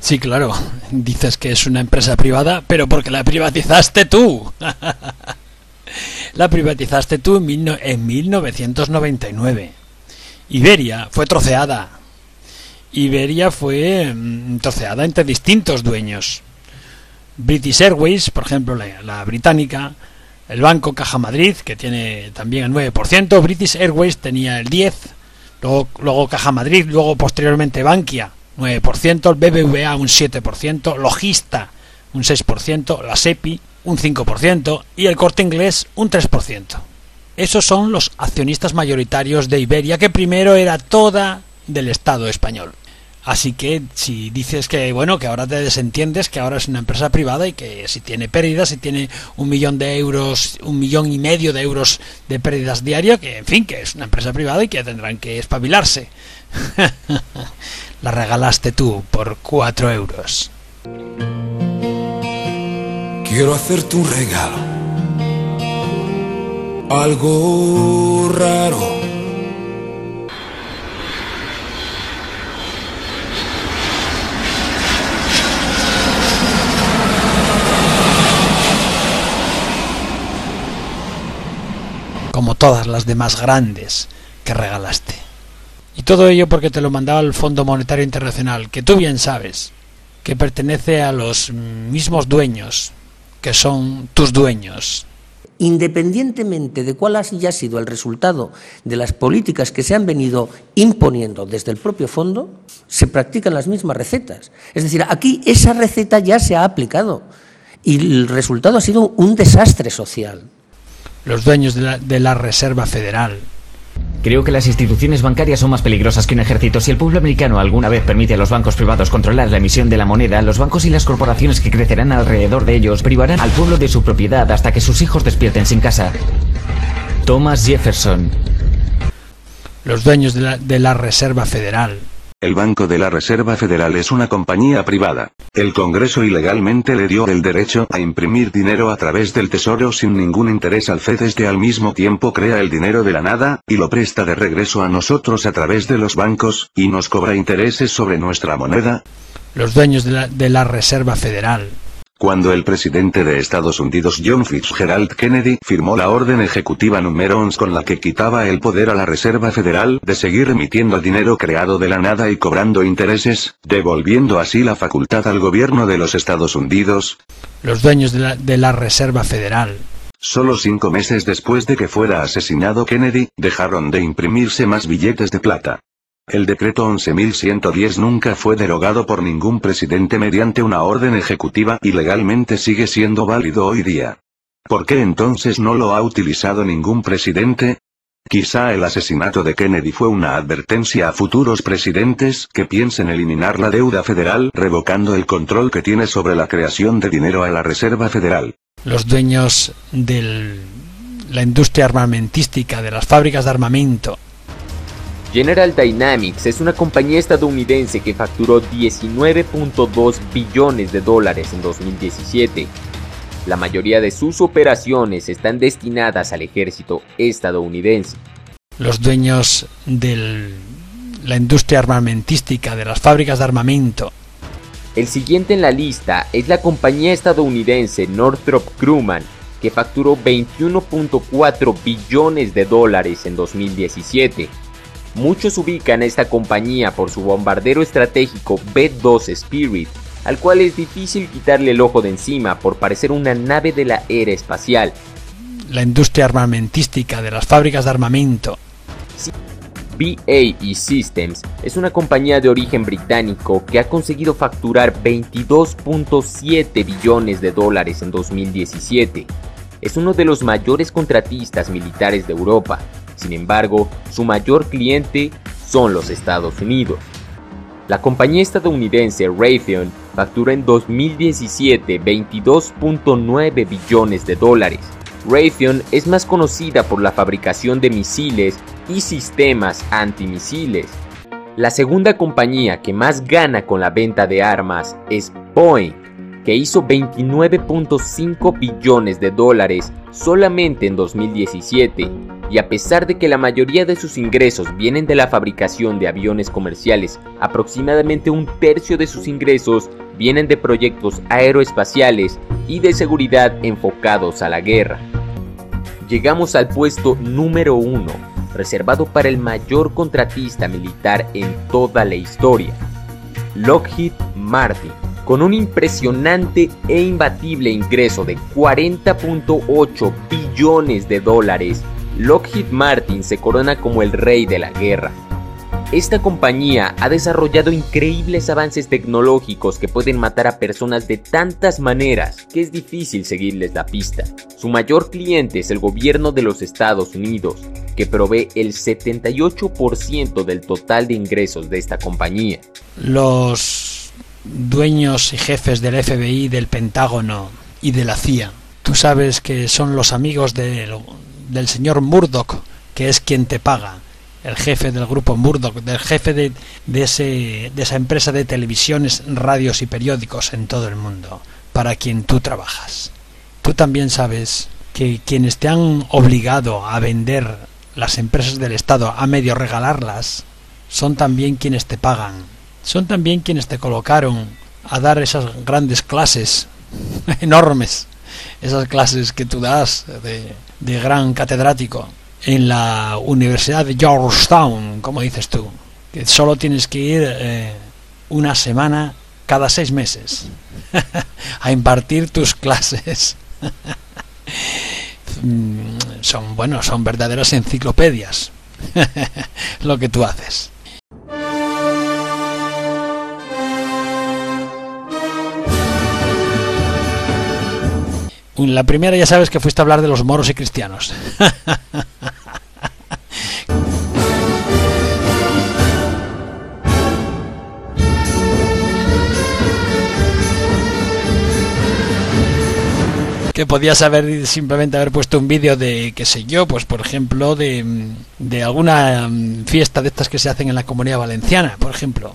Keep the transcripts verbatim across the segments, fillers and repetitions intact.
Sí, claro, dices que es una empresa privada, pero porque la privatizaste tú. La privatizaste tú en, mil, en mil novecientos noventa y nueve. Iberia fue troceada. Iberia fue mm, troceada entre distintos dueños. British Airways, por ejemplo, la, la británica, el Banco Caja Madrid, que tiene también el nueve por ciento, British Airways tenía el diez por ciento, luego, luego Caja Madrid, luego posteriormente Bankia, nueve por ciento, el B B V A un siete por ciento, Logista un seis por ciento, la SEPI un cinco por ciento y el Corte Inglés un tres por ciento. Esos son los accionistas mayoritarios de Iberia, que primero era toda del Estado español. Así que si dices que bueno, que ahora te desentiendes, que ahora es una empresa privada y que si tiene pérdidas, si tiene un millón de euros, un millón y medio de euros de pérdidas diarias, que en fin, que es una empresa privada y que tendrán que espabilarse. La regalaste tú por cuatro euros. Quiero hacerte un regalo, algo raro. Como todas las demás grandes que regalaste. Y todo ello porque te lo mandaba el Fondo Monetario Internacional, que tú bien sabes que pertenece a los mismos dueños que son tus dueños. Independientemente de cuál haya sido el resultado de las políticas que se han venido imponiendo desde el propio fondo, se practican las mismas recetas. Es decir, aquí esa receta ya se ha aplicado y el resultado ha sido un desastre social. Los dueños de la, de la Reserva Federal. Creo que las instituciones bancarias son más peligrosas que un ejército. Si el pueblo americano alguna vez permite a los bancos privados controlar la emisión de la moneda, los bancos y las corporaciones que crecerán alrededor de ellos privarán al pueblo de su propiedad hasta que sus hijos despierten sin casa. Thomas Jefferson. Los dueños de la, de la Reserva Federal. El Banco de la Reserva Federal es una compañía privada. El Congreso ilegalmente le dio el derecho a imprimir dinero a través del Tesoro sin ningún interés al FED, que al mismo tiempo crea el dinero de la nada, y lo presta de regreso a nosotros a través de los bancos, y nos cobra intereses sobre nuestra moneda. Los dueños de la, de la Reserva Federal. Cuando el presidente de Estados Unidos John Fitzgerald Kennedy firmó la orden ejecutiva número once con la que quitaba el poder a la Reserva Federal de seguir emitiendo dinero creado de la nada y cobrando intereses, devolviendo así la facultad al gobierno de los Estados Unidos. Los dueños de la, de la Reserva Federal. Solo cinco meses después de que fuera asesinado Kennedy, dejaron de imprimirse más billetes de plata. El decreto once mil ciento diez nunca fue derogado por ningún presidente mediante una orden ejecutiva y legalmente sigue siendo válido hoy día. ¿Por qué entonces no lo ha utilizado ningún presidente? Quizá el asesinato de Kennedy fue una advertencia a futuros presidentes que piensen eliminar la deuda federal revocando el control que tiene sobre la creación de dinero a la Reserva Federal. Los dueños de la industria armamentística, de las fábricas de armamento. General Dynamics es una compañía estadounidense que facturó diecinueve punto dos billones de dólares en dos mil diecisiete. La mayoría de sus operaciones están destinadas al ejército estadounidense. Los dueños de la industria armamentística, de las fábricas de armamento. El siguiente en la lista es la compañía estadounidense Northrop Grumman, que facturó veintiuno punto cuatro billones de dólares en dos mil diecisiete. Muchos ubican a esta compañía por su bombardero estratégico B dos Spirit, al cual es difícil quitarle el ojo de encima por parecer una nave de la era espacial. La industria armamentística, de las fábricas de armamento. B A E Systems es una compañía de origen británico que ha conseguido facturar veintidós punto siete billones de dólares en dos mil diecisiete. Es uno de los mayores contratistas militares de Europa. Sin embargo, su mayor cliente son los Estados Unidos. La compañía estadounidense Raytheon facturó en dos mil diecisiete veintidós punto nueve billones de dólares. Raytheon es más conocida por la fabricación de misiles y sistemas antimisiles. La segunda compañía que más gana con la venta de armas es Boeing, que hizo veintinueve punto cinco billones de dólares solamente en dos mil diecisiete. y a pesar de que la mayoría de sus ingresos vienen de la fabricación de aviones comerciales, aproximadamente un tercio de sus ingresos vienen de proyectos aeroespaciales y de seguridad enfocados a la guerra. Llegamos al puesto número uno, reservado para el mayor contratista militar en toda la historia, Lockheed Martin. Con un impresionante e imbatible ingreso de cuarenta punto ocho billones de dólares, Lockheed Martin se corona como el rey de la guerra. Esta compañía ha desarrollado increíbles avances tecnológicos que pueden matar a personas de tantas maneras que es difícil seguirles la pista. Su mayor cliente es el gobierno de los Estados Unidos, que provee el setenta y ocho por ciento del total de ingresos de esta compañía. Los dueños y jefes del F B I, del Pentágono y de la C I A, tú sabes que son los amigos del, del señor Murdoch, que es quien te paga. El jefe del grupo Murdoch, del jefe de, de, ese, de esa empresa de televisiones, radios y periódicos en todo el mundo, para quien tú trabajas. Tú también sabes que quienes te han obligado a vender las empresas del Estado, a medio regalarlas, son también quienes te pagan. Son también quienes te colocaron a dar esas grandes clases, enormes, esas clases que tú das de, de gran catedrático en la Universidad de Georgetown, como dices tú, que solo tienes que ir eh, una semana cada seis meses a impartir tus clases. Son, bueno, son verdaderas enciclopedias lo que tú haces. La primera ya sabes que fuiste a hablar de los moros y cristianos. Que podías haber simplemente haber puesto un vídeo de, qué sé yo, pues por ejemplo de, de alguna fiesta de estas que se hacen en la Comunidad Valenciana, por ejemplo.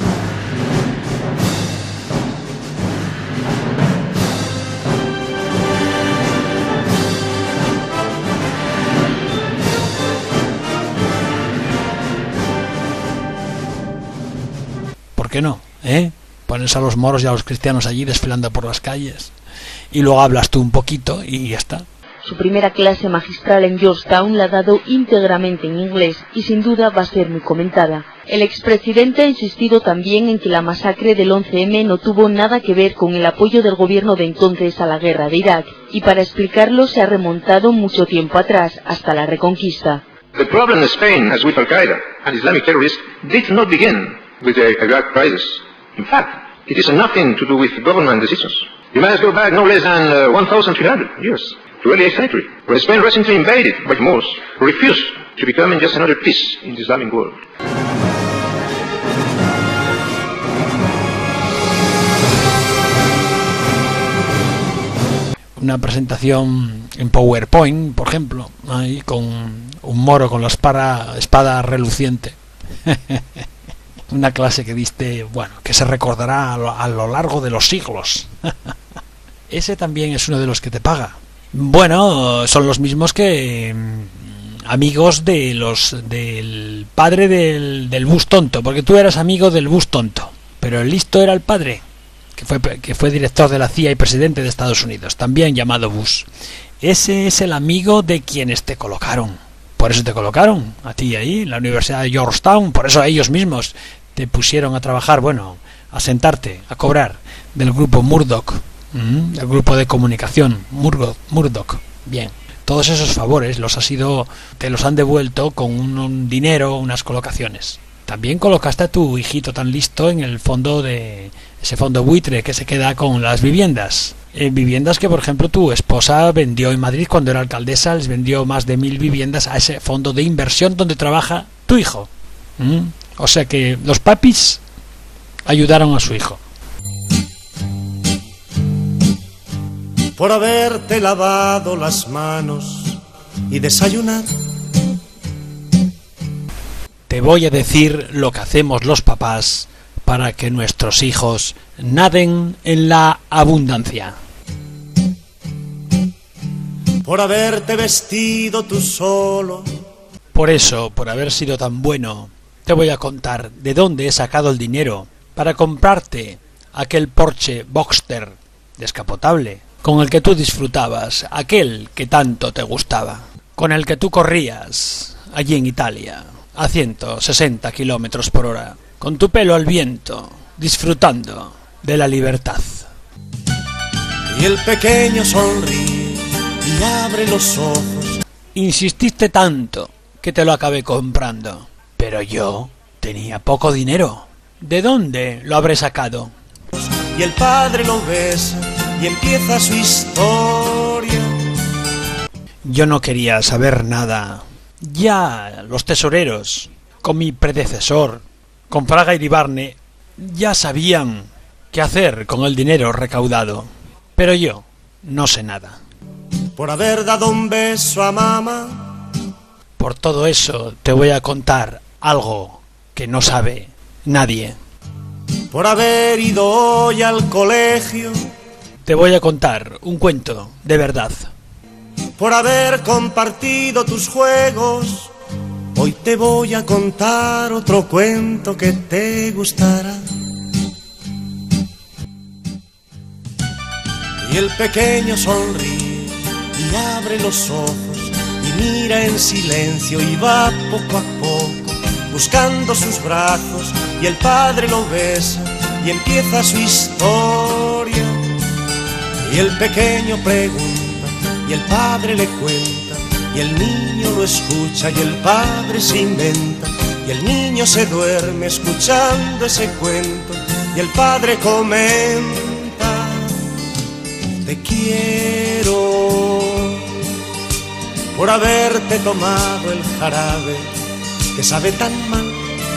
¿Por qué no? ¿Eh? Pones a los moros y a los cristianos allí desfilando por las calles y luego hablas tú un poquito y ya está. Su primera clase magistral en Georgetown la ha dado íntegramente en inglés y sin duda va a ser muy comentada. El expresidente ha insistido también en que la masacre del once eme no tuvo nada que ver con el apoyo del gobierno de entonces a la guerra de Irak, y para explicarlo se ha remontado mucho tiempo atrás, hasta la Reconquista. The problem in Spain, as with Al-Qaeda and Islamic terrorists, did not begin with the Iraq crisis. In fact, it is nothing to do with government decisions. You must go back no less than uh, one thousand three hundred years, to early eighth century, where Spain, recently invaded by the Moors, refused to become just another piece in the Islamic world. Una presentación en PowerPoint, por ejemplo, ahí con un moro con la espada, espada reluciente. Una clase que diste, bueno, que se recordará a lo, a lo largo de los siglos. Ese también es uno de los que te paga. Bueno, son los mismos que mmm, amigos de los del padre del, del bus tonto, porque tú eras amigo del bus tonto, pero el listo era el padre, que fue, que fue director de la C I A y presidente de Estados Unidos, también llamado Bush. Ese es el amigo de quienes te colocaron. Por eso te colocaron a ti ahí, en la Universidad de Georgetown, por eso a ellos mismos te pusieron a trabajar, bueno, a sentarte, a cobrar del grupo Murdoch, ¿m? El grupo de comunicación, Murdoch, Murdoch. Bien, todos esos favores los has ido, te los han devuelto con un, un dinero, unas colocaciones. También colocaste a tu hijito tan listo en el fondo de ese fondo buitre que se queda con las viviendas. Eh, viviendas que, por ejemplo, tu esposa vendió en Madrid cuando era alcaldesa, les vendió más de mil viviendas a ese fondo de inversión donde trabaja tu hijo. ¿Mm? O sea que los papis ayudaron a su hijo. Por haberte lavado las manos y desayunar. Te voy a decir lo que hacemos los papás para que nuestros hijos naden en la abundancia. por haberte vestido tú solo. Por eso, por haber sido tan bueno, te voy a contar de dónde he sacado el dinero para comprarte aquel Porsche Boxster descapotable con el que tú disfrutabas, aquel que tanto te gustaba, con el que tú corrías allí en Italia a ciento sesenta kilómetros por hora, con tu pelo al viento, disfrutando de la libertad. Y el pequeño sonríe y abre los ojos. Insististe tanto que te lo acabé comprando, pero yo tenía poco dinero. ¿De dónde lo habré sacado? Y el padre lo besa y empieza su historia. Yo no quería saber nada. Ya los tesoreros, con mi predecesor, con Fraga Iribarne, ya sabían qué hacer con el dinero recaudado. Pero yo no sé nada. Por haber dado un beso a mamá. Por todo eso te voy a contar algo que no sabe nadie. Por haber ido hoy al colegio. Te voy a contar un cuento de verdad. Por haber compartido tus juegos. Hoy te voy a contar otro cuento que te gustará. Y el pequeño sonríe y abre los ojos y mira en silencio y va poco a poco buscando sus brazos, y el padre lo besa y empieza su historia. Y el pequeño pregunta y el padre le cuenta, y el niño lo escucha y el padre se inventa, y el niño se duerme escuchando ese cuento, y el padre comenta: te quiero por haberte tomado el jarabe que sabe tan mal,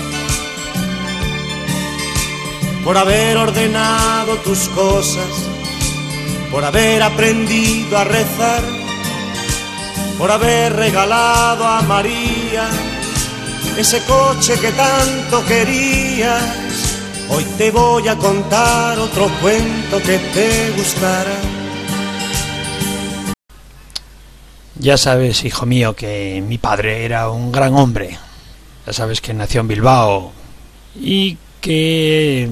por haber ordenado tus cosas, por haber aprendido a rezar, por haber regalado a María ese coche que tanto querías. Hoy te voy a contar otro cuento que te gustará. Ya sabes, hijo mío, que mi padre era un gran hombre. Ya sabes que nació en Bilbao y que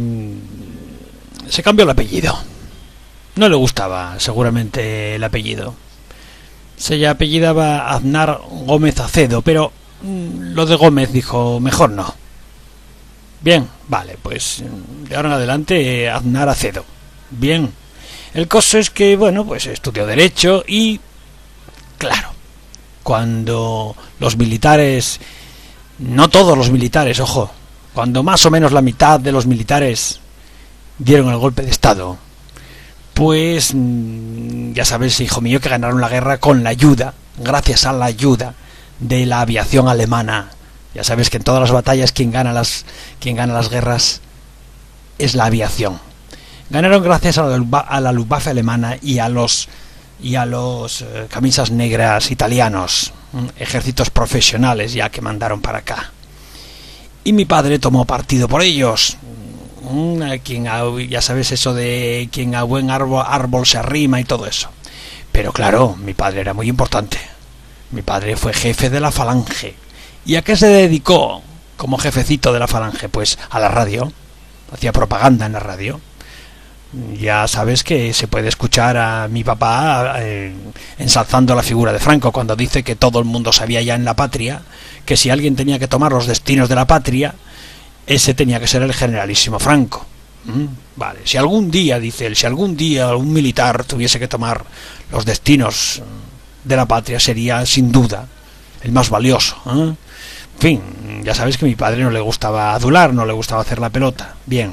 se cambió el apellido. No le gustaba seguramente el apellido. Se apellidaba Aznar Gómez Acedo, pero lo de Gómez dijo: mejor no. Bien, vale, pues de ahora en adelante Aznar Acedo. Bien. El caso es que, bueno, pues estudió Derecho y, claro, cuando los militares, no todos los militares, ojo, cuando más o menos la mitad de los militares dieron el golpe de Estado, pues ya sabes, hijo mío, que ganaron la guerra con la ayuda, gracias a la ayuda de la aviación alemana. Ya sabes que en todas las batallas quien gana las quien gana las guerras es la aviación. Ganaron gracias a la, a la Luftwaffe alemana y a los y a los eh, camisas negras italianos, ejércitos profesionales ya que mandaron para acá. Y mi padre tomó partido por ellos. Quien a, ya sabes eso de quien a buen árbol, árbol se arrima y todo eso. Pero claro, mi padre era muy importante. Mi padre fue jefe de la Falange. ¿Y a qué se dedicó como jefecito de la Falange? Pues a la radio. Hacía propaganda en la radio. Ya sabes que se puede escuchar a mi papá eh, ensalzando la figura de Franco cuando dice que todo el mundo sabía ya en la patria que si alguien tenía que tomar los destinos de la patria, ese tenía que ser el generalísimo Franco. ¿Mm? Vale, si algún día, dice él, si algún día un militar tuviese que tomar los destinos de la patria, sería sin duda el más valioso. ¿eh? En fin, ya sabes que a mi padre no le gustaba adular, no le gustaba hacer la pelota. Bien.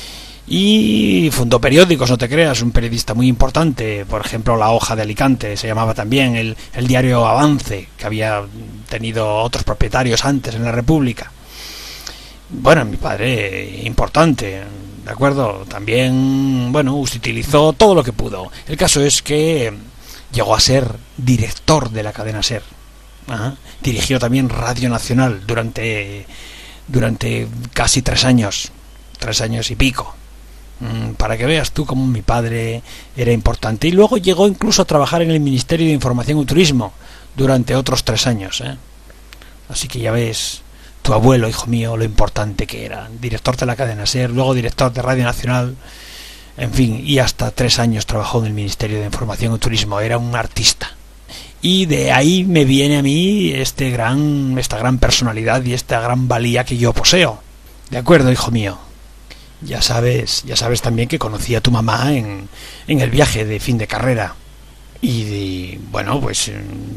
Y fundó periódicos, no te creas, un periodista muy importante, por ejemplo La Hoja de Alicante, se llamaba también, el, el diario Avance, que había tenido otros propietarios antes en la República. Bueno, mi padre, importante, ¿de acuerdo? También, bueno, utilizó todo lo que pudo. El caso es que llegó a ser director de la cadena SER. Ajá. Dirigió también Radio Nacional durante, durante casi tres años, tres años y pico. para que veas tú cómo mi padre era importante. Y luego llegó incluso a trabajar en el Ministerio de Información y Turismo durante otros tres años, ¿eh? Así que ya ves, tu abuelo, hijo mío, lo importante que era. Director de la cadena SER, luego director de Radio Nacional, en fin, y hasta tres años trabajó en el Ministerio de Información y Turismo. Era un artista. Y de ahí me viene a mí este gran, esta gran personalidad y esta gran valía que yo poseo. De acuerdo, hijo mío. Ya sabes, ya sabes también que conocí a tu mamá en, en el viaje de fin de carrera. Y de, bueno, pues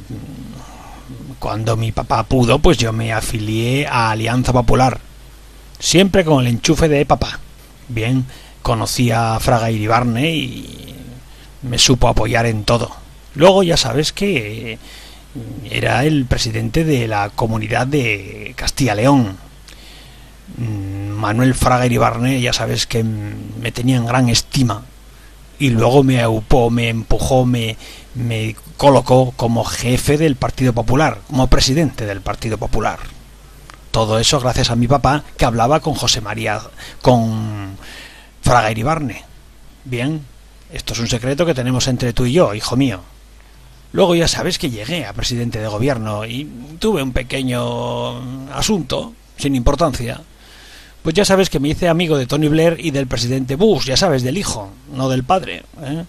cuando mi papá pudo, pues yo me afilié a Alianza Popular. Siempre con el enchufe de papá. Bien, conocí a Fraga Iribarne y me supo apoyar en todo. Luego ya sabes que era el presidente de la Comunidad de Castilla-León. Manuel Fraga Iribarne, ya sabes que me tenía en gran estima. Y luego me aupó, me empujó, me, me colocó como jefe del Partido Popular, como presidente del Partido Popular. Todo eso gracias a mi papá, que hablaba con José María, con Fraga Iribarne. Bien, esto es un secreto que tenemos entre tú y yo, hijo mío. Luego ya sabes que llegué a presidente de gobierno y tuve un pequeño asunto, sin importancia. Pues ya sabes que me hice amigo de Tony Blair y del presidente Bush, ya sabes, del hijo, no del padre, ¿eh?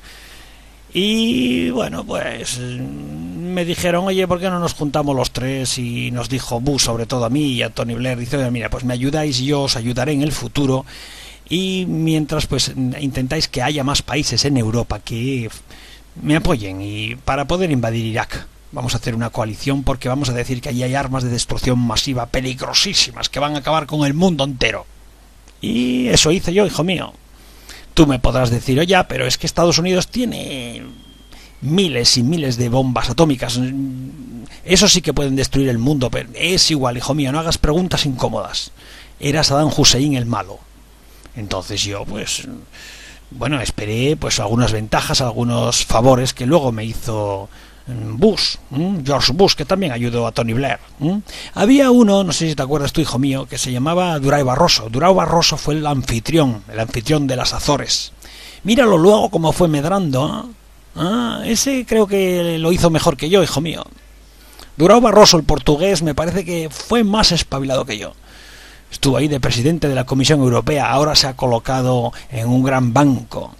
Y bueno, pues me dijeron, oye, ¿por qué no nos juntamos los tres? Y nos dijo Bush, sobre todo a mí y a Tony Blair, dice, mira, pues me ayudáis y yo os ayudaré en el futuro. Y mientras pues intentáis que haya más países en Europa que me apoyen y para poder invadir Irak. Vamos a hacer una coalición porque vamos a decir que allí hay armas de destrucción masiva peligrosísimas que van a acabar con el mundo entero. Y eso hice yo, hijo mío. Tú me podrás decir, oye, pero es que Estados Unidos tiene miles y miles de bombas atómicas. Eso sí que pueden destruir el mundo, pero es igual, hijo mío, no hagas preguntas incómodas. Era Saddam Hussein el malo. Entonces yo, pues, bueno, esperé pues algunas ventajas, algunos favores que luego me hizo Bush, ¿eh? George Bush, que también ayudó a Tony Blair. ¿eh? Había uno, no sé si te acuerdas tú, hijo mío, que se llamaba Durão Barroso. Durão Barroso fue el anfitrión, el anfitrión de las Azores. Míralo luego cómo fue medrando. ¿eh? Ah, ese creo que lo hizo mejor que yo, hijo mío. Durão Barroso, el portugués, me parece que fue más espabilado que yo. Estuvo ahí de presidente de la Comisión Europea, ahora se ha colocado en un gran banco,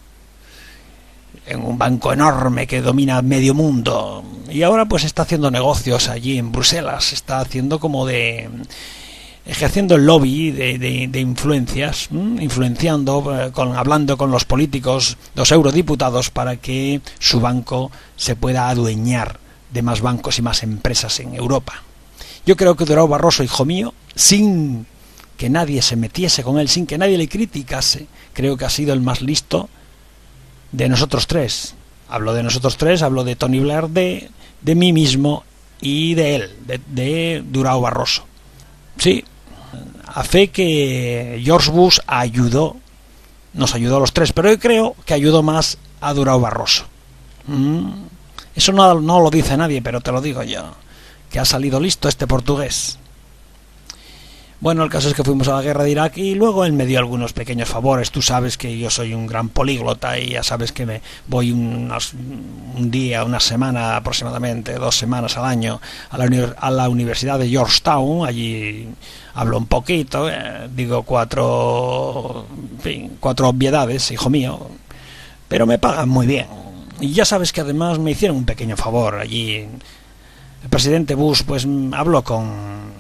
en un banco enorme que domina medio mundo, y ahora pues está haciendo negocios allí en Bruselas, está haciendo como de, ejerciendo el lobby de, de, de influencias, ¿m? influenciando, con, hablando con los políticos, los eurodiputados, para que su banco se pueda adueñar de más bancos y más empresas en Europa. Yo creo que Durão Barroso, hijo mío, sin que nadie se metiese con él, sin que nadie le criticase, creo que ha sido el más listo de nosotros tres. Hablo de nosotros tres, hablo de Tony Blair, de, de mí mismo y de él, de, de Durão Barroso. Sí, a fe que George Bush ayudó, nos ayudó a los tres, pero yo creo que ayudó más a Durão Barroso. ¿Mm? Eso no, no lo dice nadie, pero te lo digo yo, que ha salido listo este portugués. Bueno, el caso es que fuimos a la guerra de Irak y luego él me dio algunos pequeños favores. Tú sabes que yo soy un gran políglota y ya sabes que me voy unos, un día, una semana aproximadamente, dos semanas al año a la, a la Universidad de Georgetown. Allí hablo un poquito, eh, digo cuatro, en fin, cuatro obviedades, hijo mío, pero me pagan muy bien. Y ya sabes que además me hicieron un pequeño favor allí. El presidente Bush pues habló con...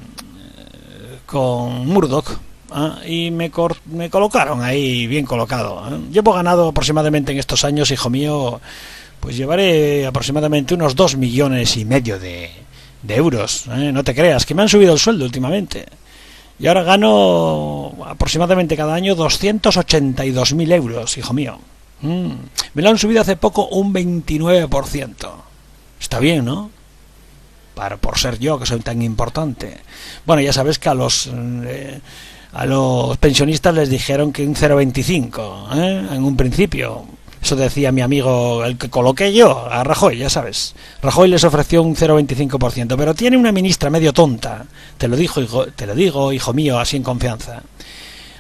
con Murdoch, ¿eh? y me, cor- me colocaron ahí bien colocado. ¿eh? Llevo ganado aproximadamente en estos años, hijo mío, pues llevaré aproximadamente unos dos millones y medio de, de euros. ¿eh? No te creas, que me han subido el sueldo últimamente. Y ahora gano aproximadamente cada año doscientos ochenta y dos mil euros, hijo mío. Mm. Me lo han subido hace poco un veintinueve por ciento. Está bien, ¿no? Para, por ser yo, que soy tan importante. Bueno, ya sabes que a los eh, a los pensionistas les dijeron que un cero coma veinticinco, ¿eh? en un principio. Eso decía mi amigo, el que coloqué yo, a Rajoy, ya sabes. Rajoy les ofreció un cero coma veinticinco por ciento, pero tiene una ministra medio tonta. Te lo digo, hijo, te lo digo, hijo mío, así en confianza.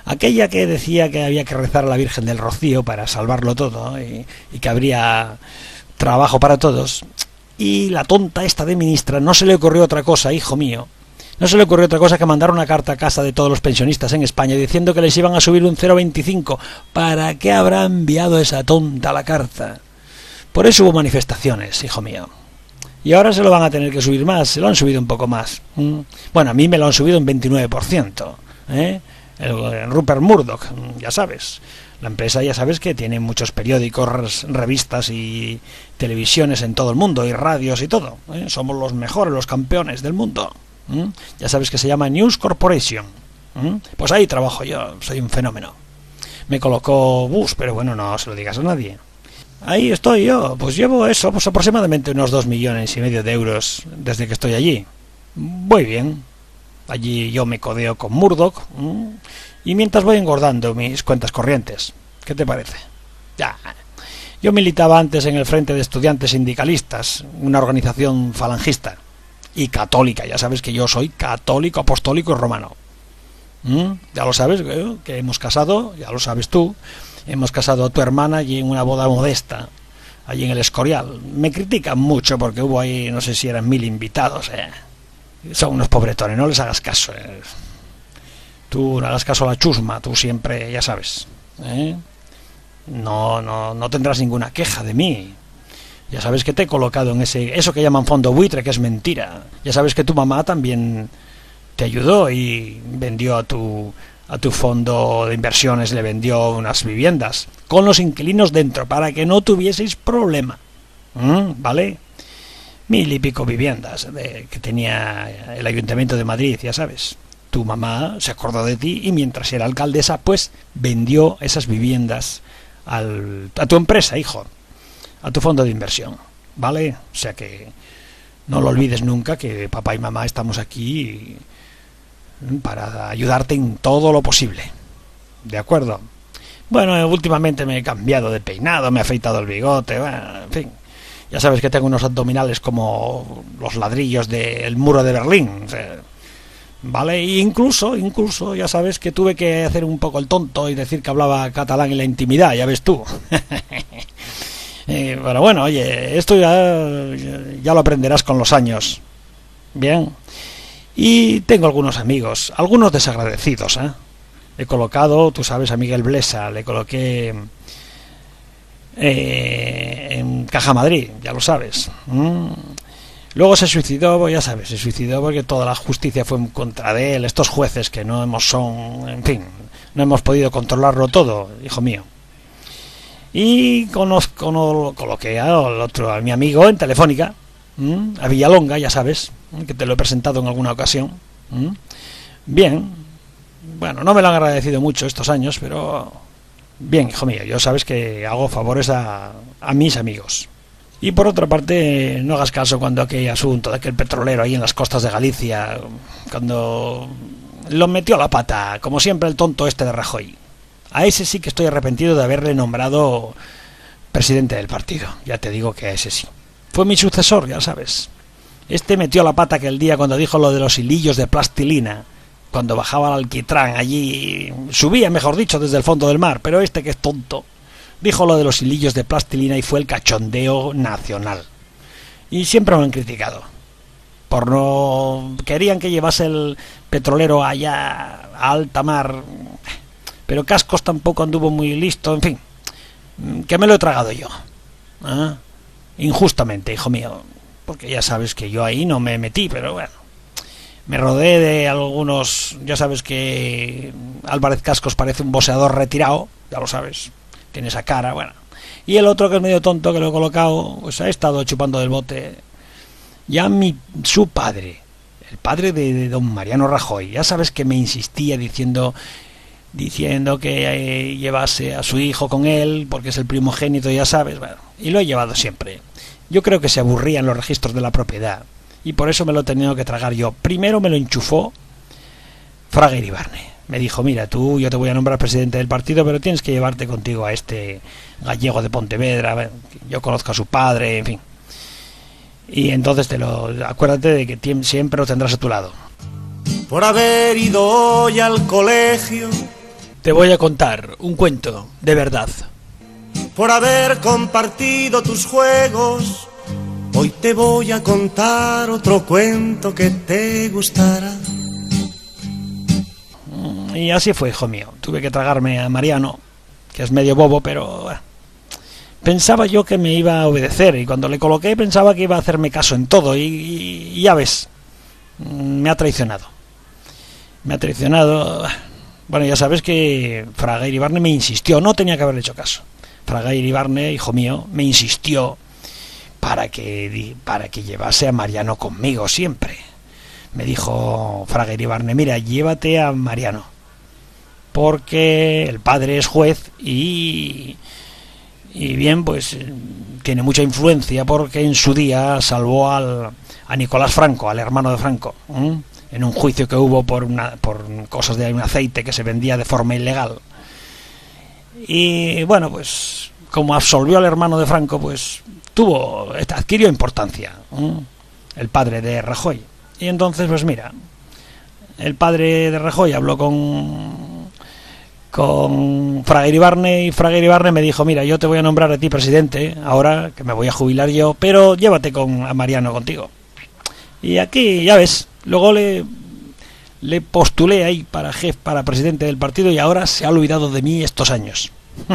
aquella que decía que había que rezar a la Virgen del Rocío para salvarlo todo y, y que habría trabajo para todos. Y la tonta esta de ministra no se le ocurrió otra cosa, hijo mío, no se le ocurrió otra cosa que mandar una carta a casa de todos los pensionistas en España diciendo que les iban a subir un cero coma veinticinco. ¿Para qué habrá enviado esa tonta la carta? Por eso hubo manifestaciones, hijo mío. Y ahora se lo van a tener que subir más, se lo han subido un poco más. ¿Mm? Bueno, a mí me lo han subido un veintinueve por ciento. ¿eh? El Rupert Murdoch, ya sabes. La empresa, ya sabes, que tiene muchos periódicos, revistas y televisiones en todo el mundo, y radios y todo. ¿eh? Somos los mejores, los campeones del mundo. ¿eh? Ya sabes que se llama News Corporation. ¿eh? Pues ahí trabajo yo, soy un fenómeno. Me colocó Bush, pero bueno, no se lo digas a nadie. Ahí estoy yo, pues llevo eso, pues aproximadamente unos dos millones y medio de euros desde que estoy allí. Muy bien. Allí yo me codeo con Murdoch, ¿eh? y mientras voy engordando mis cuentas corrientes. ¿Qué te parece? Ya. Yo militaba antes en el Frente de Estudiantes Sindicalistas, una organización falangista y católica. Ya sabes que yo soy católico, apostólico y romano. ¿Mm? Ya lo sabes, ¿eh? Que hemos casado, ya lo sabes tú, hemos casado a tu hermana allí en una boda modesta, allí en el Escorial. Me critican mucho porque hubo ahí, no sé si eran mil invitados. ¿eh? Son unos pobretones, no les hagas caso. ¿eh? Tú no hagas caso a la chusma, tú siempre, ya sabes. ¿eh? No, no, no tendrás ninguna queja de mí. Ya sabes que te he colocado en ese, eso que llaman fondo buitre, que es mentira. Ya sabes que tu mamá también te ayudó y vendió a tu a tu fondo de inversiones, le vendió unas viviendas con los inquilinos dentro para que no tuvieseis problema. ¿Mm? ¿Vale? Mil y pico viviendas de, que tenía el Ayuntamiento de Madrid, ya sabes. Tu mamá se acordó de ti y mientras era alcaldesa, pues vendió esas viviendas al, a tu empresa, hijo, a tu fondo de inversión, ¿vale? O sea que no lo olvides nunca, que papá y mamá estamos aquí para ayudarte en todo lo posible, ¿de acuerdo? Bueno, últimamente me he cambiado de peinado, me he afeitado el bigote, bueno, en fin, ya sabes que tengo unos abdominales como los ladrillos del muro de Berlín, o sea, vale, e incluso, incluso, ya sabes que tuve que hacer un poco el tonto y decir que hablaba catalán en la intimidad, ya ves tú. eh, pero bueno, oye, esto ya, ya lo aprenderás con los años. Bien. Y tengo algunos amigos, algunos desagradecidos, ¿eh? He colocado, tú sabes, a Miguel Blesa, le coloqué eh, en Caja Madrid, ya lo sabes. ¿Mm? Luego se suicidó, ya sabes, se suicidó porque toda la justicia fue en contra de él, estos jueces que no hemos son, en fin, no hemos podido controlarlo todo, hijo mío. Y conozco, coloqué al otro, a mi amigo en Telefónica, ¿m? a Villalonga, ya sabes, que te lo he presentado en alguna ocasión. ¿m? Bien, bueno, no me lo han agradecido mucho estos años, pero bien, hijo mío, yo sabes que hago favores a, a mis amigos. Y por otra parte, no hagas caso cuando aquel asunto de aquel petrolero ahí en las costas de Galicia, cuando lo metió la pata, como siempre el tonto este de Rajoy. A ese sí que estoy arrepentido de haberle nombrado presidente del partido. Ya te digo que a ese sí. Fue mi sucesor, ya sabes. Este metió la pata aquel día cuando dijo lo de los hilillos de plastilina, cuando bajaba al alquitrán allí, subía, mejor dicho, desde el fondo del mar, pero este que es tonto dijo lo de los hilillos de plastilina y fue el cachondeo nacional. Y siempre me han criticado. Por no... Querían que llevase el petrolero allá a alta mar, pero Cascos tampoco anduvo muy listo, en fin. Que me lo he tragado yo. ¿Ah? Injustamente, hijo mío. Porque ya sabes que yo ahí no me metí, pero bueno. Me rodeé de algunos... Ya sabes que Álvarez Cascos parece un boxeador retirado, ya lo sabes. Tiene esa cara, bueno. Y el otro que es medio tonto, que lo he colocado, pues ha estado chupando del bote. Ya mi su padre, el padre de, de don Mariano Rajoy, ya sabes que me insistía diciendo diciendo que eh, llevase a su hijo con él, porque es el primogénito, ya sabes, bueno. Y lo he llevado siempre. Yo creo que se aburría en los registros de la propiedad. Y por eso me lo he tenido que tragar yo. Primero me lo enchufó Fraga Iribarne. Me dijo, mira, tú, yo te voy a nombrar presidente del partido, pero tienes que llevarte contigo a este gallego de Pontevedra, yo conozco a su padre, en fin. Y entonces te lo acuérdate de que siempre lo tendrás a tu lado. Por haber ido hoy al colegio, Te voy a contar un cuento de verdad. Por haber compartido tus juegos, hoy te voy a contar otro cuento que te gustará. Y así fue, hijo mío. Tuve que tragarme a Mariano, que es medio bobo, pero bueno, pensaba yo que me iba a obedecer, y cuando le coloqué pensaba que iba a hacerme caso en todo, y, y, y ya ves, me ha traicionado. Me ha traicionado. Bueno, ya sabes que Fraga Iribarne me insistió, no tenía que haberle hecho caso. Fraga Iribarne, hijo mío, me insistió para que, para que llevase a Mariano conmigo siempre. Me dijo Fraga Iribarne, mira, llévate a Mariano, porque el padre es juez y, y bien, pues tiene mucha influencia, porque en su día salvó al, a Nicolás Franco, al hermano de Franco, ¿eh? en un juicio que hubo por, una, por cosas de un aceite que se vendía de forma ilegal. Y bueno, pues como absolvió al hermano de Franco, pues tuvo, adquirió importancia, ¿eh? el padre de Rajoy. Y entonces, pues mira, el padre de Rajoy habló con con Fraga Iribarne, y Fraga Iribarne me dijo, mira, yo te voy a nombrar a ti presidente, ahora que me voy a jubilar yo, pero llévate con a Mariano contigo. Y aquí, ya ves, luego le, le postulé ahí para jefe, para presidente del partido, y ahora se ha olvidado de mí estos años.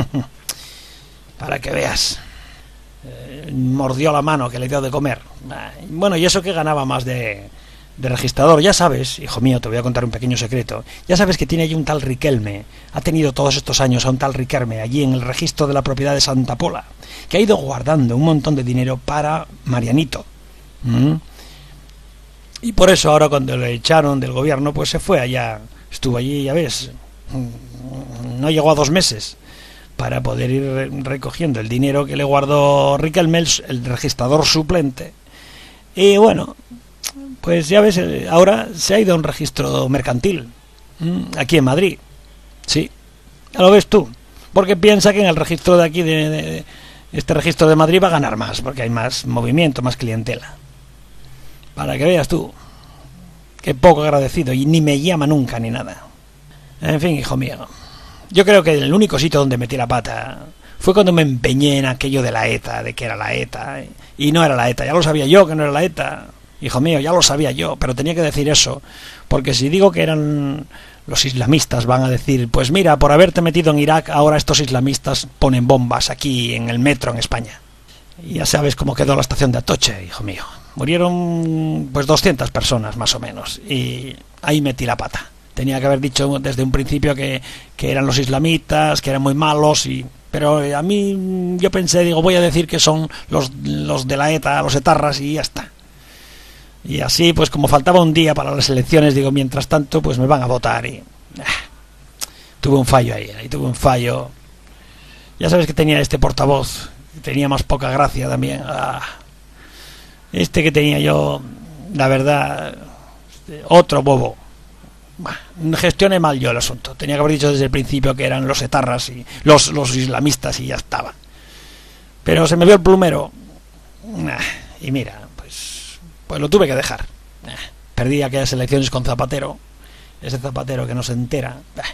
Para que veas. Eh, mordió la mano que le dio de comer. Bueno, y eso que ganaba más de... de registrador, ya sabes, hijo mío, te voy a contar un pequeño secreto, ya sabes que tiene allí un tal Riquelme, ha tenido todos estos años a un tal Riquelme allí en el registro de la propiedad de Santa Pola, que ha ido guardando un montón de dinero para Marianito. ¿Mm? Y por eso ahora cuando le echaron del gobierno, pues se fue allá, estuvo allí, ya ves, no llegó a dos meses, para poder ir recogiendo el dinero que le guardó Riquelme, el, el registrador suplente. Y bueno, pues ya ves, ahora se ha ido a un registro mercantil, aquí en Madrid. Sí, ya lo ves tú. Porque piensa que en el registro de aquí, de, de, de este registro de Madrid, va a ganar más, porque hay más movimiento, más clientela. Para que veas tú, qué poco agradecido, y ni me llama nunca ni nada. En fin, hijo mío, yo creo que el único sitio donde metí la pata fue cuando me empeñé en aquello de la ETA, de que era la ETA, y no era la ETA, ya lo sabía yo que no era la ETA. Hijo mío, ya lo sabía yo, pero tenía que decir eso, porque si digo que eran los islamistas, van a decir, pues mira, por haberte metido en Irak, ahora estos islamistas ponen bombas aquí en el metro en España. Y ya sabes cómo quedó la estación de Atoche, hijo mío. Murieron pues doscientas personas más o menos, y ahí metí la pata. Tenía que haber dicho desde un principio que, que eran los islamistas, que eran muy malos, y pero a mí yo pensé, digo, voy a decir que son los, los de la ETA, los etarras, y ya está. Y así, pues como faltaba un día para las elecciones, digo, mientras tanto, pues me van a votar, y ah, tuve un fallo ahí, ahí tuve un fallo. Ya sabes que tenía este portavoz, tenía más poca gracia también. Ah, este que tenía yo, la verdad, otro bobo. Gestioné mal yo el asunto. Tenía que haber dicho desde el principio que eran los etarras y los, los islamistas, y ya estaba. Pero se me vio el plumero. Ah, y mira, pues lo tuve que dejar. Eh, perdí aquellas elecciones con Zapatero, ese Zapatero que no se entera.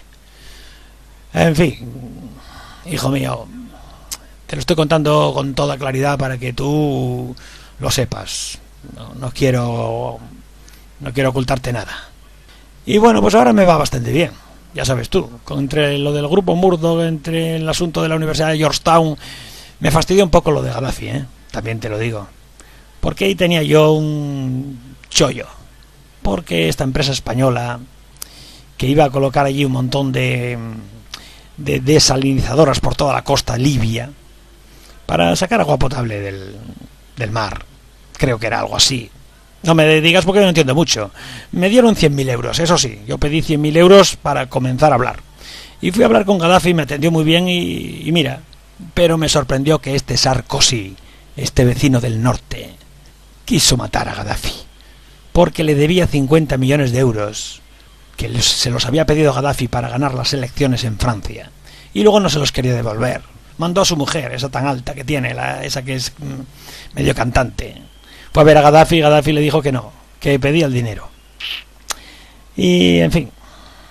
Eh. En fin, hijo mío, te lo estoy contando con toda claridad para que tú lo sepas. No, no quiero, no quiero ocultarte nada. Y bueno, pues ahora me va bastante bien. Ya sabes tú, entre lo del grupo Murdoch, entre el asunto de la Universidad de Georgetown, me fastidió un poco lo de Gaddafi, ¿eh? También te lo digo. Porque ahí tenía yo un chollo. Porque esta empresa española, que iba a colocar allí un montón de, de desalinizadoras por toda la costa libia, para sacar agua potable del, del mar. Creo que era algo así. No me digas porque no entiendo mucho. Me dieron cien mil euros, eso sí. Yo pedí cien mil euros para comenzar a hablar. Y fui a hablar con Gaddafi, me atendió muy bien y, y mira, pero me sorprendió que este Sarkozy, este vecino del norte, quiso matar a Gaddafi, porque le debía cincuenta millones de euros, que se los había pedido Gaddafi para ganar las elecciones en Francia, y luego no se los quería devolver. Mandó a su mujer, esa tan alta que tiene, la, esa que es mm, medio cantante. Fue a ver a Gaddafi y Gaddafi le dijo que no, que pedía el dinero. Y, en fin,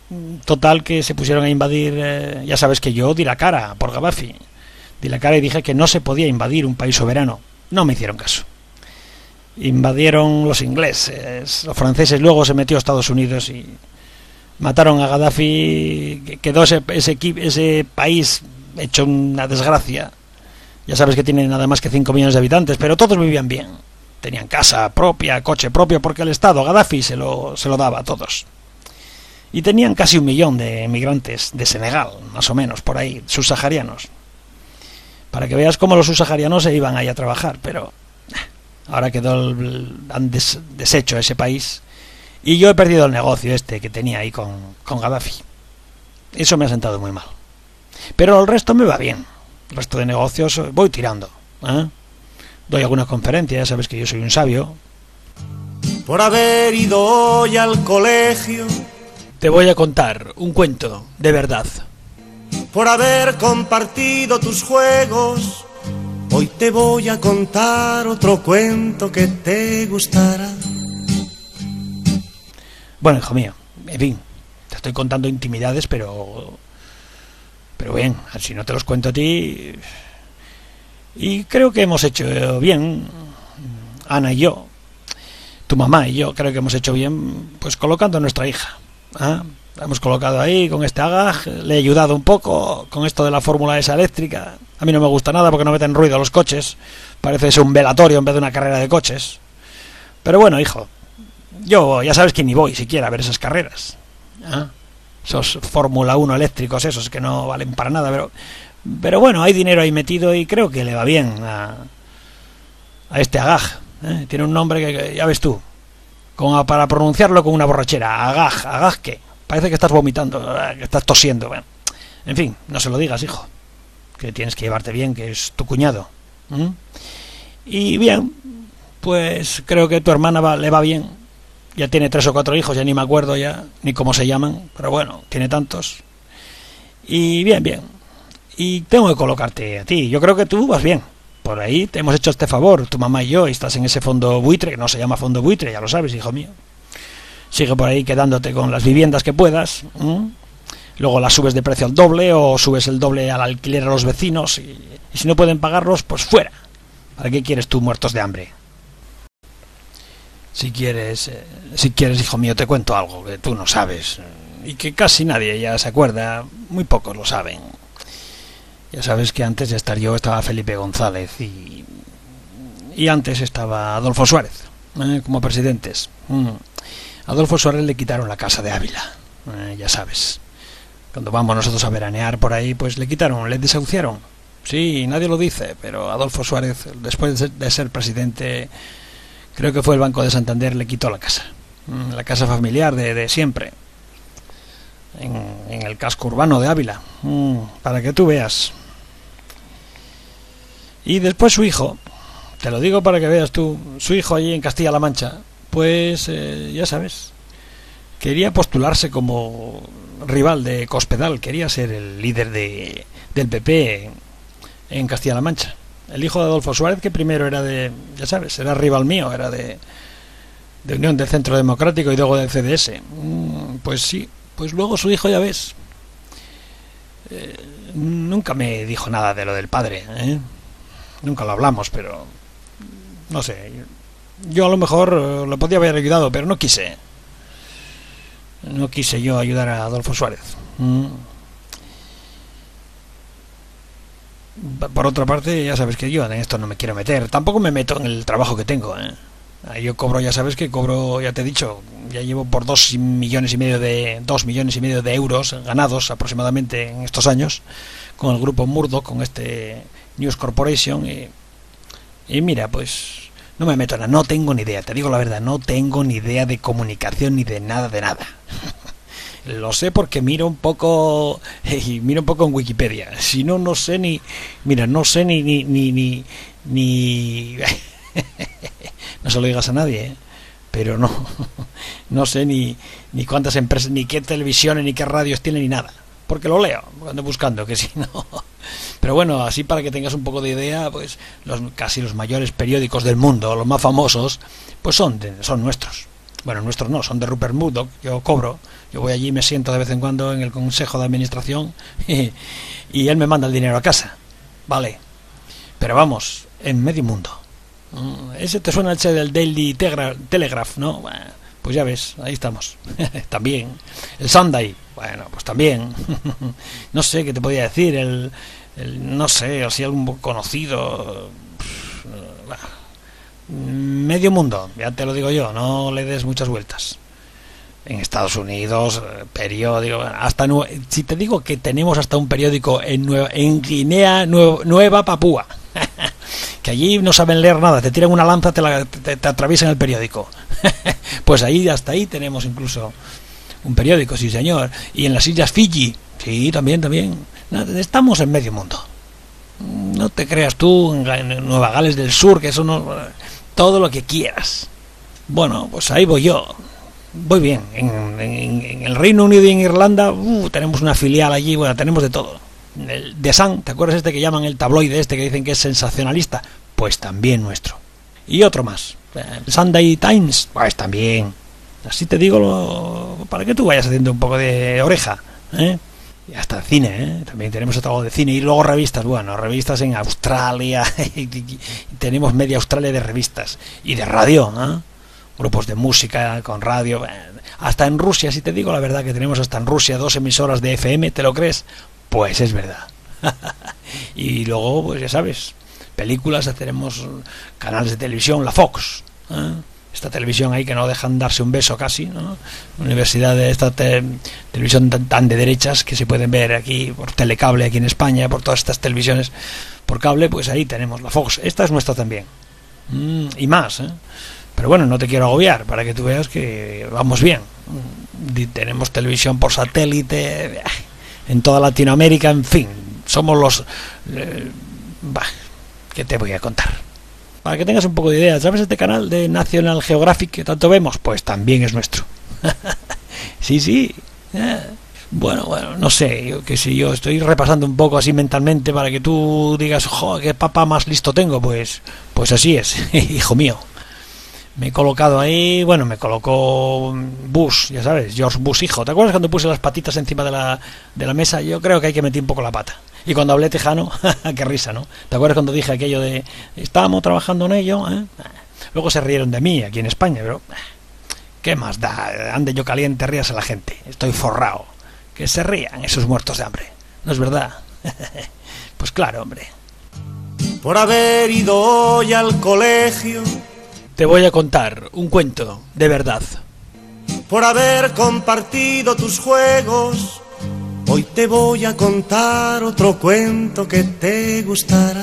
total que se pusieron a invadir, eh, ya sabes que yo di la cara por Gaddafi, di la cara y dije que no se podía invadir un país soberano. No me hicieron caso. Invadieron los ingleses, los franceses, luego se metió a Estados Unidos y mataron a Gaddafi, quedó ese, ese, ese país hecho una desgracia. Ya sabes que tiene nada más que cinco millones de habitantes, pero todos vivían bien. Tenían casa propia, coche propio, porque el Estado, Gaddafi, se lo, se lo daba a todos. Y tenían casi un millón de emigrantes de Senegal, más o menos, por ahí, subsaharianos. Para que veas cómo los subsaharianos se iban ahí a trabajar, pero ahora quedó el, han des, deshecho ese país y yo he perdido el negocio este que tenía ahí con, con Gaddafi. Eso me ha sentado muy mal. Pero el resto me va bien. El resto de negocios voy tirando, ¿eh? Doy alguna conferencia, ya sabes que yo soy un sabio. Por haber ido hoy al colegio, te voy a contar un cuento de verdad. Por haber compartido tus juegos, hoy te voy a contar otro cuento que te gustará. Bueno, hijo mío, en fin, te estoy contando intimidades, pero pero bien, si no te los cuento a ti. Y creo que hemos hecho bien, Ana y yo, tu mamá y yo, creo que hemos hecho bien, pues colocando a nuestra hija, ¿eh? La hemos colocado ahí con este agaj, le he ayudado un poco con esto de la fórmula esa eléctrica. A mí no me gusta nada porque no meten ruido a los coches, parece ser un velatorio en vez de una carrera de coches. Pero bueno, hijo, yo ya sabes que ni voy siquiera a ver esas carreras, ¿eh? Esos Fórmula uno eléctricos esos que no valen para nada, pero pero bueno, hay dinero ahí metido y creo que le va bien a, a este agaj, ¿eh? Tiene un nombre que, que ya ves tú, como para pronunciarlo con una borrachera. Agaj, agaj qué, parece que estás vomitando, que estás tosiendo. Bueno, en fin, no se lo digas, hijo, que tienes que llevarte bien, que es tu cuñado. ¿Mm? Y bien, pues creo que tu hermana va, le va bien. Ya tiene tres o cuatro hijos, ya ni me acuerdo ya ni cómo se llaman, pero bueno, tiene tantos. Y bien, bien. Y tengo que colocarte a ti. Yo creo que tú vas bien. Por ahí te hemos hecho este favor, tu mamá y yo, y estás en ese fondo buitre, que no se llama fondo buitre, ya lo sabes, hijo mío. Sigue por ahí quedándote con las viviendas que puedas. ¿Mm? Luego las subes de precio al doble o subes el doble al alquiler a los vecinos. Y, y si no pueden pagarlos, pues fuera. ¿Para qué quieres tú muertos de hambre? Si quieres, eh, si quieres, hijo mío, te cuento algo que tú no sabes y que casi nadie ya se acuerda, muy pocos lo saben. Ya sabes que antes de estar yo estaba Felipe González y, y antes estaba Adolfo Suárez, eh, como presidentes. Mm. Adolfo Suárez le quitaron la casa de Ávila, eh, ya sabes. Cuando vamos nosotros a veranear por ahí, pues le quitaron, le desahuciaron. Sí, nadie lo dice, pero Adolfo Suárez, después de ser, de ser presidente, creo que fue el Banco de Santander, le quitó la casa, la casa familiar de, de siempre, en, en el casco urbano de Ávila, para que tú veas. Y después su hijo, te lo digo para que veas tú, su hijo allí en Castilla-La Mancha, pues eh, ya sabes, quería postularse como rival de Cospedal, quería ser el líder de, del P P en, en Castilla-La Mancha. El hijo de Adolfo Suárez, que primero era de, ya sabes, era rival mío, era de, de Unión del Centro Democrático y luego del C D S. Pues sí, pues luego su hijo, ya ves, eh, nunca me dijo nada de lo del padre, ¿eh? Nunca lo hablamos, pero no sé, yo a lo mejor lo podía haber ayudado, pero no quise. No quise yo ayudar a Adolfo Suárez. Mm. Por otra parte, ya sabes que yo en esto no me quiero meter. Tampoco me meto en el trabajo que tengo, ¿eh? Yo cobro, ya sabes que cobro, ya te he dicho, ya llevo por dos millones y medio de dos millones y medio de euros ganados aproximadamente en estos años con el grupo Murdoch, con este News Corporation y, y mira, pues no me meto en nada, no tengo ni idea, te digo la verdad, no tengo ni idea de comunicación ni de nada de nada. Lo sé porque miro un poco y miro un poco en Wikipedia. Si no, no sé ni, mira, no sé ni ni ni ni, ni... no se lo digas a nadie, ¿eh? Pero no, no sé ni ni cuántas empresas, ni qué televisiones, ni qué radios tiene, ni nada, porque lo leo, ando buscando, que si no. Pero bueno, así para que tengas un poco de idea, pues los casi los mayores periódicos del mundo, los más famosos, pues son de, son nuestros. Bueno, nuestros no, son de Rupert Murdoch. Yo cobro, yo voy allí y me siento de vez en cuando en el consejo de administración y, y él me manda el dinero a casa. Vale, pero vamos, en medio mundo. Ese te suena el che del Daily Telegraph, ¿no? Bueno, pues ya ves, ahí estamos. También. El Sunday, bueno, pues también. No sé qué te podía decir, el, el no sé, o si algún conocido. Medio mundo, ya te lo digo yo, no le des muchas vueltas. En Estados Unidos, periódico, hasta si te digo que tenemos hasta un periódico en Nueva, en Guinea Nueva, Nueva Papúa, que allí no saben leer nada, te tiran una lanza, te, la, te, te atraviesan el periódico. Pues ahí, hasta ahí tenemos incluso un periódico, sí señor. Y en las Islas Fiji, sí, también, también. Estamos en medio mundo. No te creas tú en Nueva Gales del Sur, que eso no... Todo lo que quieras. Bueno, pues ahí voy yo. Voy bien. En, en, en el Reino Unido y en Irlanda uh, tenemos una filial allí, bueno, tenemos de todo. El The Sun, ¿te acuerdas este que llaman el tabloide este que dicen que es sensacionalista? Pues también nuestro. Y otro más. El Sunday Times, pues también. Así te digo lo, para que tú vayas haciendo un poco de oreja, ¿eh? Y hasta cine, ¿eh? También tenemos algo de cine. Y luego revistas, bueno, revistas en Australia. Y tenemos media Australia de revistas. Y de radio, ¿eh? Grupos de música con radio. Hasta en Rusia, si te digo la verdad, que tenemos hasta en Rusia dos emisoras de F M, ¿te lo crees? Pues es verdad. Y luego, pues ya sabes, películas, tenemos canales de televisión, la Fox, ¿eh? Esta televisión ahí que no dejan darse un beso casi, ¿no? Universidad de esta te, televisión tan, tan de derechas que se pueden ver aquí por telecable aquí en España, por todas estas televisiones por cable, pues ahí tenemos la Fox. Esta es nuestra también. Mm, y más, ¿eh? Pero bueno, no te quiero agobiar, para que tú veas que vamos bien. Mm, tenemos televisión por satélite en toda Latinoamérica, en fin, somos los... Eh, bah, ¿qué te voy a contar? Para que tengas un poco de idea, ¿sabes este canal de National Geographic que tanto vemos? Pues también es nuestro. Sí, sí. Bueno, bueno, no sé, yo, que si yo estoy repasando un poco así mentalmente para que tú digas, jo, qué papá más listo tengo, pues, pues así es, hijo mío. Me he colocado ahí, bueno, me colocó Bush, ya sabes, George Bush hijo. ¿Te acuerdas cuando puse las patitas encima de la, de la mesa? Yo creo que hay que meter un poco la pata. Y cuando hablé tejano, qué risa, ¿no? ¿Te acuerdas cuando dije aquello de estábamos trabajando en ello? ¿Eh? Luego se rieron de mí aquí en España, pero ¿qué más da? Ande yo caliente, ríase la gente. Estoy forrado. Que se rían esos muertos de hambre. ¿No es verdad? Pues claro, hombre. Por haber ido hoy al colegio, te voy a contar un cuento de verdad. Por haber compartido tus juegos, hoy te voy a contar otro cuento que te gustará.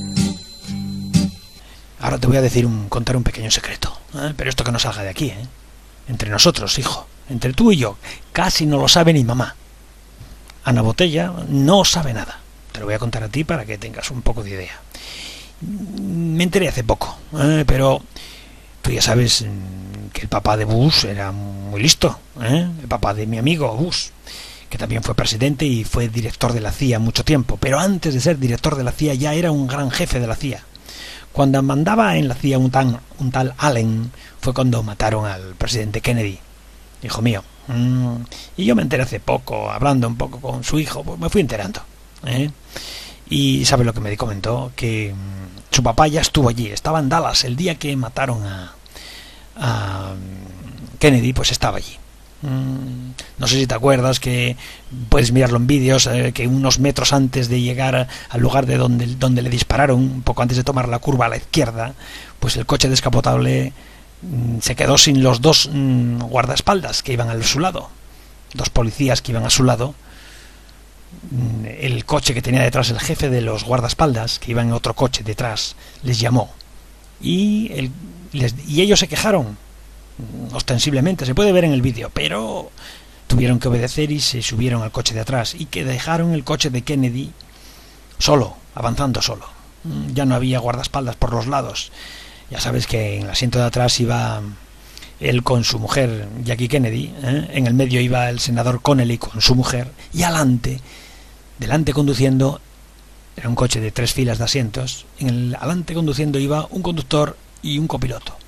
Ahora te voy a decir un, contar un pequeño secreto, ¿eh? Pero esto que no salga de aquí, ¿eh? Entre nosotros, hijo, entre tú y yo, casi no lo sabe ni mamá. Ana Botella no sabe nada. Te lo voy a contar a ti para que tengas un poco de idea. Me enteré hace poco, ¿eh? Pero tú ya sabes que el papá de Bush era muy listo, ¿eh? El papá de mi amigo Bush, que también fue presidente y fue director de la C I A mucho tiempo, pero antes de ser director de la C I A ya era un gran jefe de la C I A. Cuando mandaba en la C I A un, tan, un tal Allen, fue cuando mataron al presidente Kennedy, hijo mío. Mm, y yo me enteré hace poco, hablando un poco con su hijo, pues me fui enterando, ¿eh? Y ¿sabe lo que me comentó? Que mm, su papá ya estuvo allí, estaba en Dallas el día que mataron a, a Kennedy, pues estaba allí. No sé si te acuerdas, que puedes mirarlo en vídeos, eh, que unos metros antes de llegar al lugar de donde, donde le dispararon, un poco antes de tomar la curva a la izquierda, pues el coche descapotable mm, se quedó sin los dos mm, guardaespaldas que iban a su lado, dos policías que iban a su lado. Mm, el coche que tenía detrás, el jefe de los guardaespaldas, que iba en otro coche detrás, les llamó y, el, les, y ellos se quejaron. Ostensiblemente, se puede ver en el vídeo, pero tuvieron que obedecer y se subieron al coche de atrás y que dejaron el coche de Kennedy solo, avanzando solo. Ya no había guardaespaldas por los lados. Ya sabes que en el asiento de atrás iba él con su mujer, Jackie Kennedy, ¿eh? En el medio iba el senador Connelly con su mujer, y adelante, delante conduciendo, era un coche de tres filas de asientos, en el adelante conduciendo iba un conductor y un copiloto.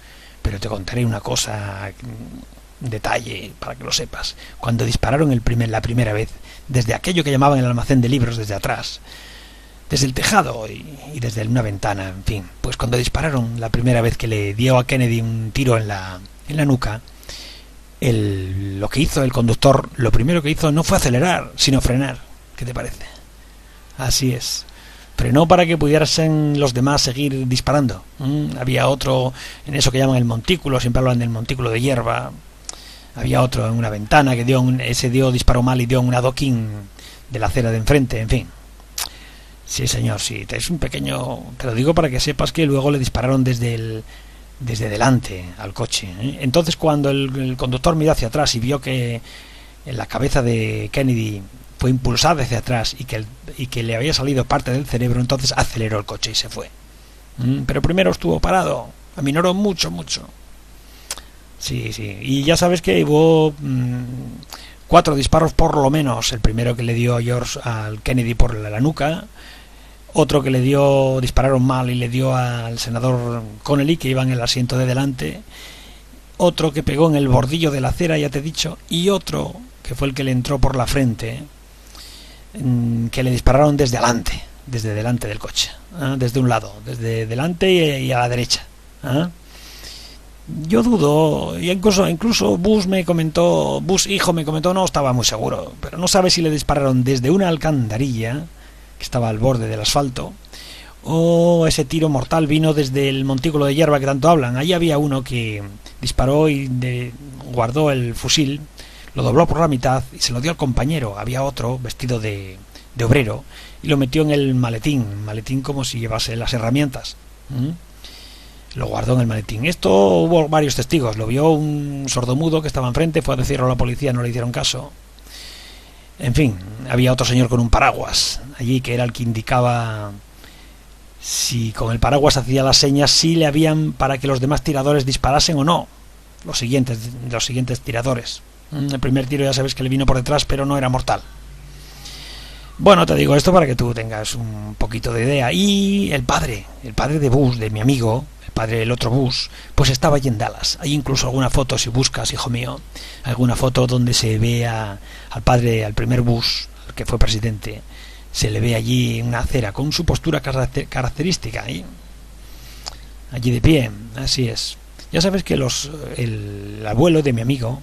pero te contaré una cosa, un detalle, para que lo sepas. Cuando dispararon el primer, la primera vez, desde aquello que llamaban el almacén de libros, desde atrás, desde el tejado y, y desde una ventana, en fin, pues cuando dispararon la primera vez que le dio a Kennedy un tiro en la, en la nuca, el, lo que hizo el conductor, lo primero que hizo no fue acelerar, sino frenar. ¿Qué te parece? Así es. Frenó para que pudiesen los demás seguir disparando. ¿Mm? Había otro en eso que llaman el montículo, siempre hablan del montículo de hierba. Había otro en una ventana que dio un, ese dio disparó mal y dio un adoquín de la acera de enfrente, en fin. Sí, señor, sí, es un pequeño, te lo digo para que sepas que luego le dispararon desde el desde delante al coche, ¿eh? Entonces cuando el, el conductor miró hacia atrás y vio que en la cabeza de Kennedy fue impulsada hacia atrás y que, el, y que le había salido parte del cerebro, entonces aceleró el coche y se fue. ¿Mm? Pero primero estuvo parado, aminoró mucho, mucho. Sí, sí, y ya sabes que hubo mmm, cuatro disparos por lo menos. El primero que le dio a George al Kennedy por la, la nuca, otro que le dio, dispararon mal y le dio al senador Connally, que iba en el asiento de delante, otro que pegó en el bordillo de la acera, ya te he dicho, y otro que fue el que le entró por la frente, que le dispararon desde delante, desde delante del coche, ¿eh? Desde un lado, desde delante y, y a la derecha, ¿eh? Yo dudo, y incluso incluso Bush me comentó, Bush hijo me comentó, no estaba muy seguro, pero no sabe si le dispararon desde una alcantarilla que estaba al borde del asfalto, o ese tiro mortal vino desde el montículo de hierba que tanto hablan. Allí había uno que disparó y de, guardó el fusil, lo dobló por la mitad y se lo dio al compañero. Había otro vestido de, de obrero y lo metió en el maletín, maletín como si llevase las herramientas. ¿Mm? Lo guardó en el maletín. Esto hubo varios testigos. Lo vio un sordomudo que estaba enfrente, fue a decirlo a la policía, no le hicieron caso. En fin, había otro señor con un paraguas allí que era el que indicaba si con el paraguas hacía las señas, si le habían para que los demás tiradores disparasen o no. Los siguientes, los siguientes tiradores. El primer tiro ya sabes que le vino por detrás, pero no era mortal. Bueno, te digo esto para que tú tengas un poquito de idea. Y el padre, el padre de Bush, de mi amigo, el padre del otro Bush, pues estaba allí en Dallas. Hay incluso alguna foto, si buscas, hijo mío, alguna foto donde se ve a, al padre, al primer Bush, el que fue presidente, se le ve allí en una acera con su postura característica, ¿eh? Allí de pie, así es. Ya sabes que los el, el abuelo de mi amigo,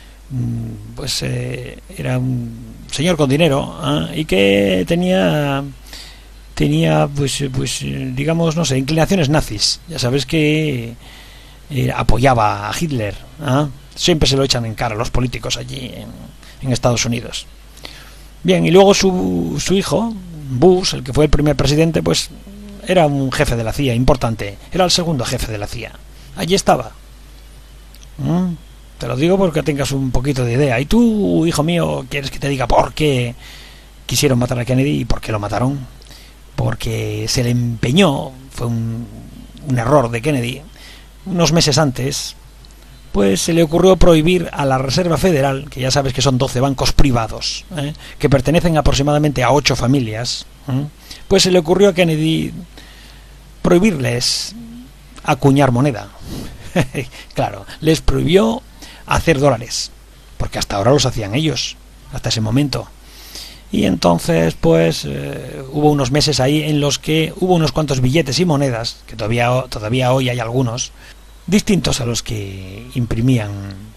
pues eh, era un señor con dinero, ¿eh? Y que tenía tenía pues pues digamos no sé inclinaciones nazis. Ya sabes que eh, apoyaba a Hitler, ¿eh? Siempre se lo echan en cara a los políticos allí en, en Estados Unidos. Bien, y luego su su hijo Bush, el que fue el primer presidente, pues era un jefe de la C I A importante, era el segundo jefe de la C I A. Allí estaba. ¿Mm? Te lo digo porque tengas un poquito de idea. Y tú, hijo mío, ¿quieres que te diga por qué quisieron matar a Kennedy y por qué lo mataron? Porque se le empeñó, fue un, un error de Kennedy, unos meses antes, pues se le ocurrió prohibir a la Reserva Federal, que ya sabes que son doce bancos privados, ¿eh? que pertenecen aproximadamente a ocho familias, ¿eh? pues se le ocurrió a Kennedy prohibirles acuñar moneda. Claro, les prohibió hacer dólares, porque hasta ahora los hacían ellos, hasta ese momento. Y entonces pues eh, hubo unos meses ahí en los que hubo unos cuantos billetes y monedas, que todavía, todavía hoy hay algunos, distintos a los que imprimían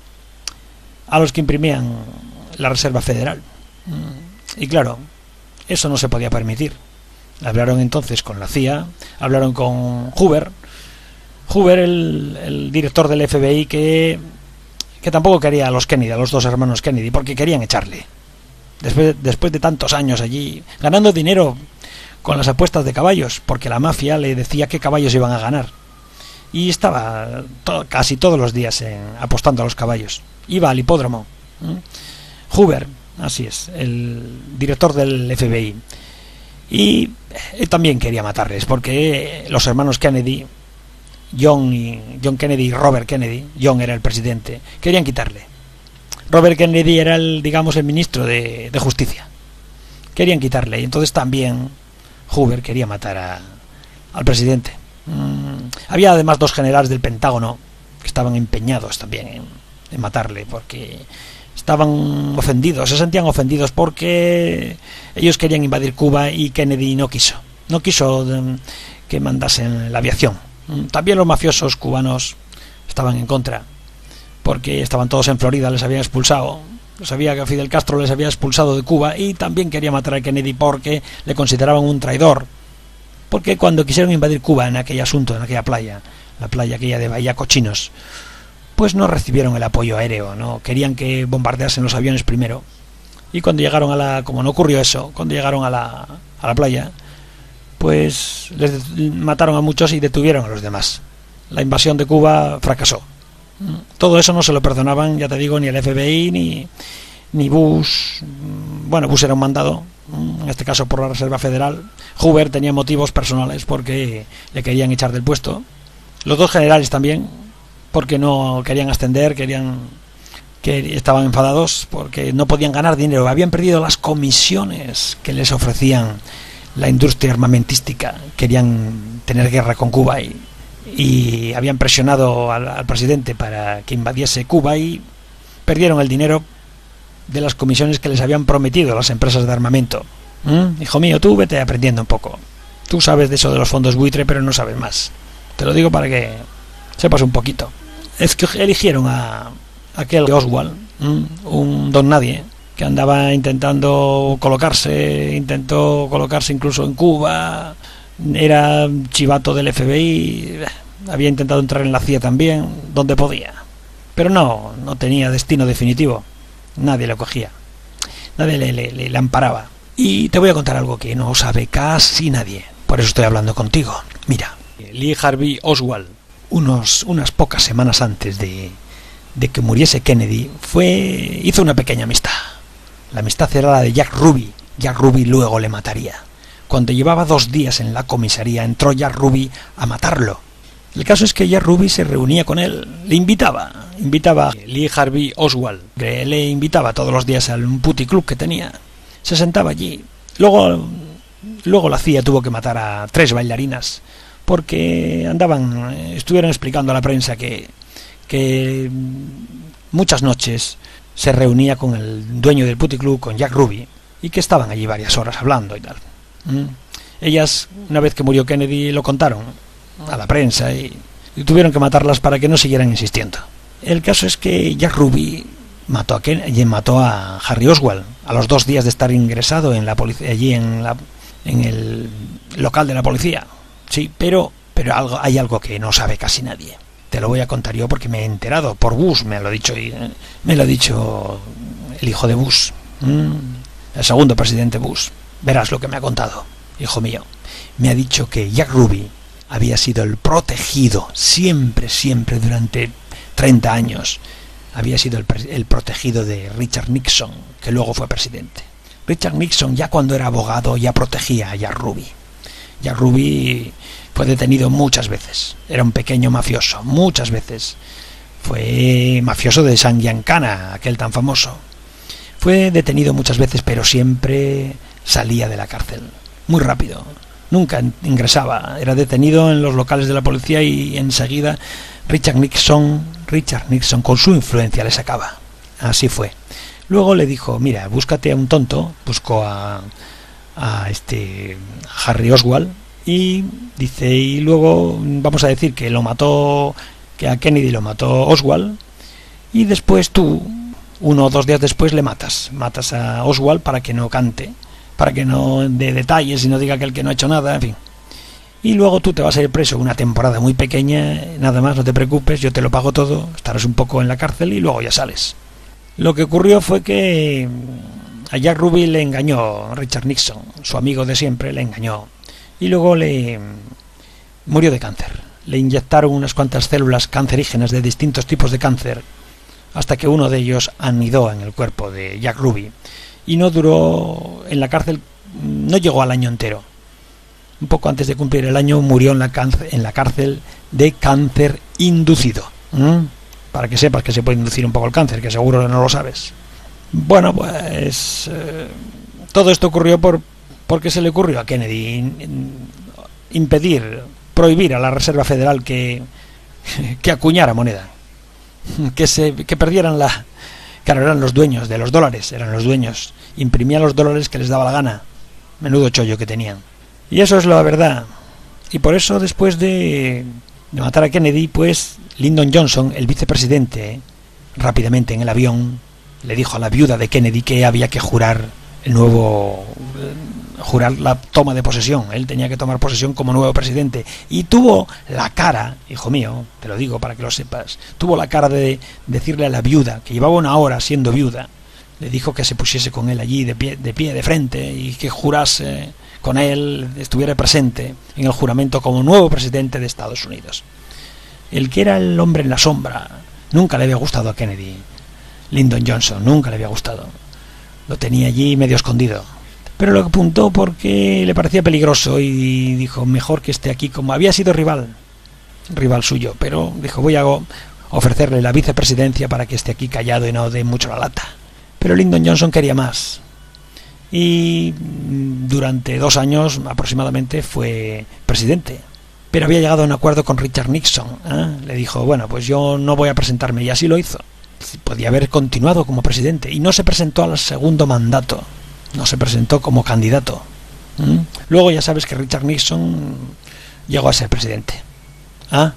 a los que imprimían la Reserva Federal. Y claro, eso no se podía permitir. Hablaron entonces con la C I A, hablaron con Hoover, Hoover, el, el director del F B I, que, que tampoco quería a los Kennedy, a los dos hermanos Kennedy, porque querían echarle. Después, después de tantos años allí, ganando dinero con las apuestas de caballos, porque la mafia le decía qué caballos iban a ganar. Y estaba to, casi todos los días eh, apostando a los caballos. Iba al hipódromo. ¿Mm? Hoover, así es, el director del F B I. Y él también quería matarles, porque los hermanos Kennedy, John, y, John Kennedy y Robert Kennedy, John era el presidente, querían quitarle. Robert Kennedy era el, digamos, el ministro de, de justicia. Querían quitarle, y entonces también Hoover quería matar a, al presidente. Mm, había además dos generales del Pentágono que estaban empeñados también en, en matarle, porque estaban ofendidos, se sentían ofendidos porque ellos querían invadir Cuba y Kennedy no quiso, no quiso de, que mandasen la aviación. También los mafiosos cubanos estaban en contra, porque estaban todos en Florida, les habían expulsado, sabía que Fidel Castro les había expulsado de Cuba y también quería matar a Kennedy porque le consideraban un traidor, porque cuando quisieron invadir Cuba en aquel asunto, en aquella playa, la playa aquella de Bahía Cochinos, pues no recibieron el apoyo aéreo, no querían que bombardeasen los aviones primero, y cuando llegaron a la, como no ocurrió eso, cuando llegaron a la, a la playa, pues les mataron a muchos y detuvieron a los demás. La invasión de Cuba fracasó. Todo eso no se lo perdonaban, ya te digo, ni el F B I ni, ni Bush. Bueno, Bush era un mandado, en este caso por la Reserva Federal. Hoover tenía motivos personales porque le querían echar del puesto. Los dos generales también, porque no querían ascender, querían que estaban enfadados porque no podían ganar dinero, habían perdido las comisiones que les ofrecían la industria armamentística, querían tener guerra con Cuba y, y habían presionado al, al presidente para que invadiese Cuba y perdieron el dinero de las comisiones que les habían prometido las empresas de armamento. ¿Mm? Hijo mío, tú vete aprendiendo un poco, tú sabes de eso de los fondos buitre pero no sabes más, te lo digo para que sepas un poquito. Es que eligieron a aquel Oswald, ¿m? un don nadie que andaba intentando colocarse, intentó colocarse incluso en Cuba, era chivato del F B I, había intentado entrar en la C I A también, donde podía, pero no, no tenía destino definitivo, nadie lo cogía, nadie le, le, le, le amparaba. Y te voy a contar algo que no sabe casi nadie, por eso estoy hablando contigo. Mira, Lee Harvey Oswald, unos, unas pocas semanas antes de, de que muriese Kennedy, fue hizo una pequeña amistad. La amistad era la de Jack Ruby. Jack Ruby luego le mataría. Cuando llevaba dos días en la comisaría, entró Jack Ruby a matarlo. El caso es que Jack Ruby se reunía con él, le invitaba, invitaba a Lee Harvey Oswald, que le invitaba todos los días al putty club que tenía. Se sentaba allí. Luego, luego la C I A tuvo que matar a tres bailarinas porque andaban, estuvieron explicando a la prensa que, que muchas noches se reunía con el dueño del putty club, con Jack Ruby, y que estaban allí varias horas hablando y tal. ¿Mm? Ellas, una vez que murió Kennedy, lo contaron a la prensa y, y tuvieron que matarlas para que no siguieran insistiendo. El caso es que Jack Ruby mató a Kennedy, mató a Harry Oswald a los dos días de estar ingresado en la policía, allí en, la, en el local de la policía. Sí, pero, pero algo, hay algo que no sabe casi nadie. Te lo voy a contar yo porque me he enterado por Bush, me lo ha dicho, me lo ha dicho el hijo de Bush, el segundo presidente Bush. Verás lo que me ha contado, hijo mío. Me ha dicho que Jack Ruby había sido el protegido siempre, siempre durante treinta años. Había sido el, el protegido de Richard Nixon, que luego fue presidente. Richard Nixon, ya cuando era abogado, ya protegía a Jack Ruby. Jack Ruby fue detenido muchas veces, era un pequeño mafioso, muchas veces. Fue mafioso de San Giancana, aquel tan famoso. Fue detenido muchas veces, pero siempre salía de la cárcel, muy rápido. Nunca ingresaba, era detenido en los locales de la policía y enseguida Richard Nixon, Richard Nixon con su influencia le sacaba. Así fue. Luego le dijo, mira, búscate a un tonto, buscó a... a este Harry Oswald y dice, y luego vamos a decir que lo mató, que a Kennedy lo mató Oswald, y después tú, uno o dos días después, le matas matas a Oswald para que no cante, para que no dé detalles y no diga que el que no ha hecho nada, en fin, y luego tú te vas a ir preso una temporada muy pequeña, nada más, no te preocupes, yo te lo pago todo, estarás un poco en la cárcel y luego ya sales. Lo que ocurrió fue que a Jack Ruby le engañó Richard Nixon, su amigo de siempre, le engañó. Y luego le murió de cáncer. Le inyectaron unas cuantas células cancerígenas de distintos tipos de cáncer, hasta que uno de ellos anidó en el cuerpo de Jack Ruby. Y no duró en la cárcel, no llegó al año entero. Un poco antes de cumplir el año murió en la, cáncer, en la cárcel de cáncer inducido. ¿Mm? Para que sepas que se puede inducir un poco el cáncer, que seguro no lo sabes. Bueno, pues eh, todo esto ocurrió por porque se le ocurrió a Kennedy in, impedir, prohibir a la Reserva Federal que, que acuñara moneda. que se que perdieran la... Claro, eran los dueños de los dólares, eran los dueños. Imprimían los dólares que les daba la gana. Menudo chollo que tenían. Y eso es la verdad. Y por eso, después de, de matar a Kennedy, pues Lyndon Johnson, el vicepresidente, rápidamente en el avión, le dijo a la viuda de Kennedy que había que jurar el nuevo... jurar la toma de posesión. Él tenía que tomar posesión como nuevo presidente. Y tuvo la cara, hijo mío, te lo digo para que lo sepas, tuvo la cara de decirle a la viuda, que llevaba una hora siendo viuda, le dijo que se pusiese con él allí de pie, de pie, de frente, y que jurase con él, estuviera presente en el juramento como nuevo presidente de Estados Unidos. El que era el hombre en la sombra nunca le había gustado a Kennedy. Lyndon Johnson nunca le había gustado. Lo tenía allí medio escondido. Pero lo apuntó porque le parecía peligroso y dijo, mejor que esté aquí, como había sido rival, rival suyo, pero dijo, voy a ofrecerle la vicepresidencia para que esté aquí callado y no dé mucho la lata. Pero Lyndon Johnson quería más. Y durante dos años aproximadamente fue presidente. Pero había llegado a un acuerdo con Richard Nixon. ¿eh? Le dijo, bueno, pues yo no voy a presentarme, y así lo hizo. Podía haber continuado como presidente y no se presentó al segundo mandato. No se presentó como candidato. ¿Mm? Luego ya sabes que Richard Nixon llegó a ser presidente. ¿Ah?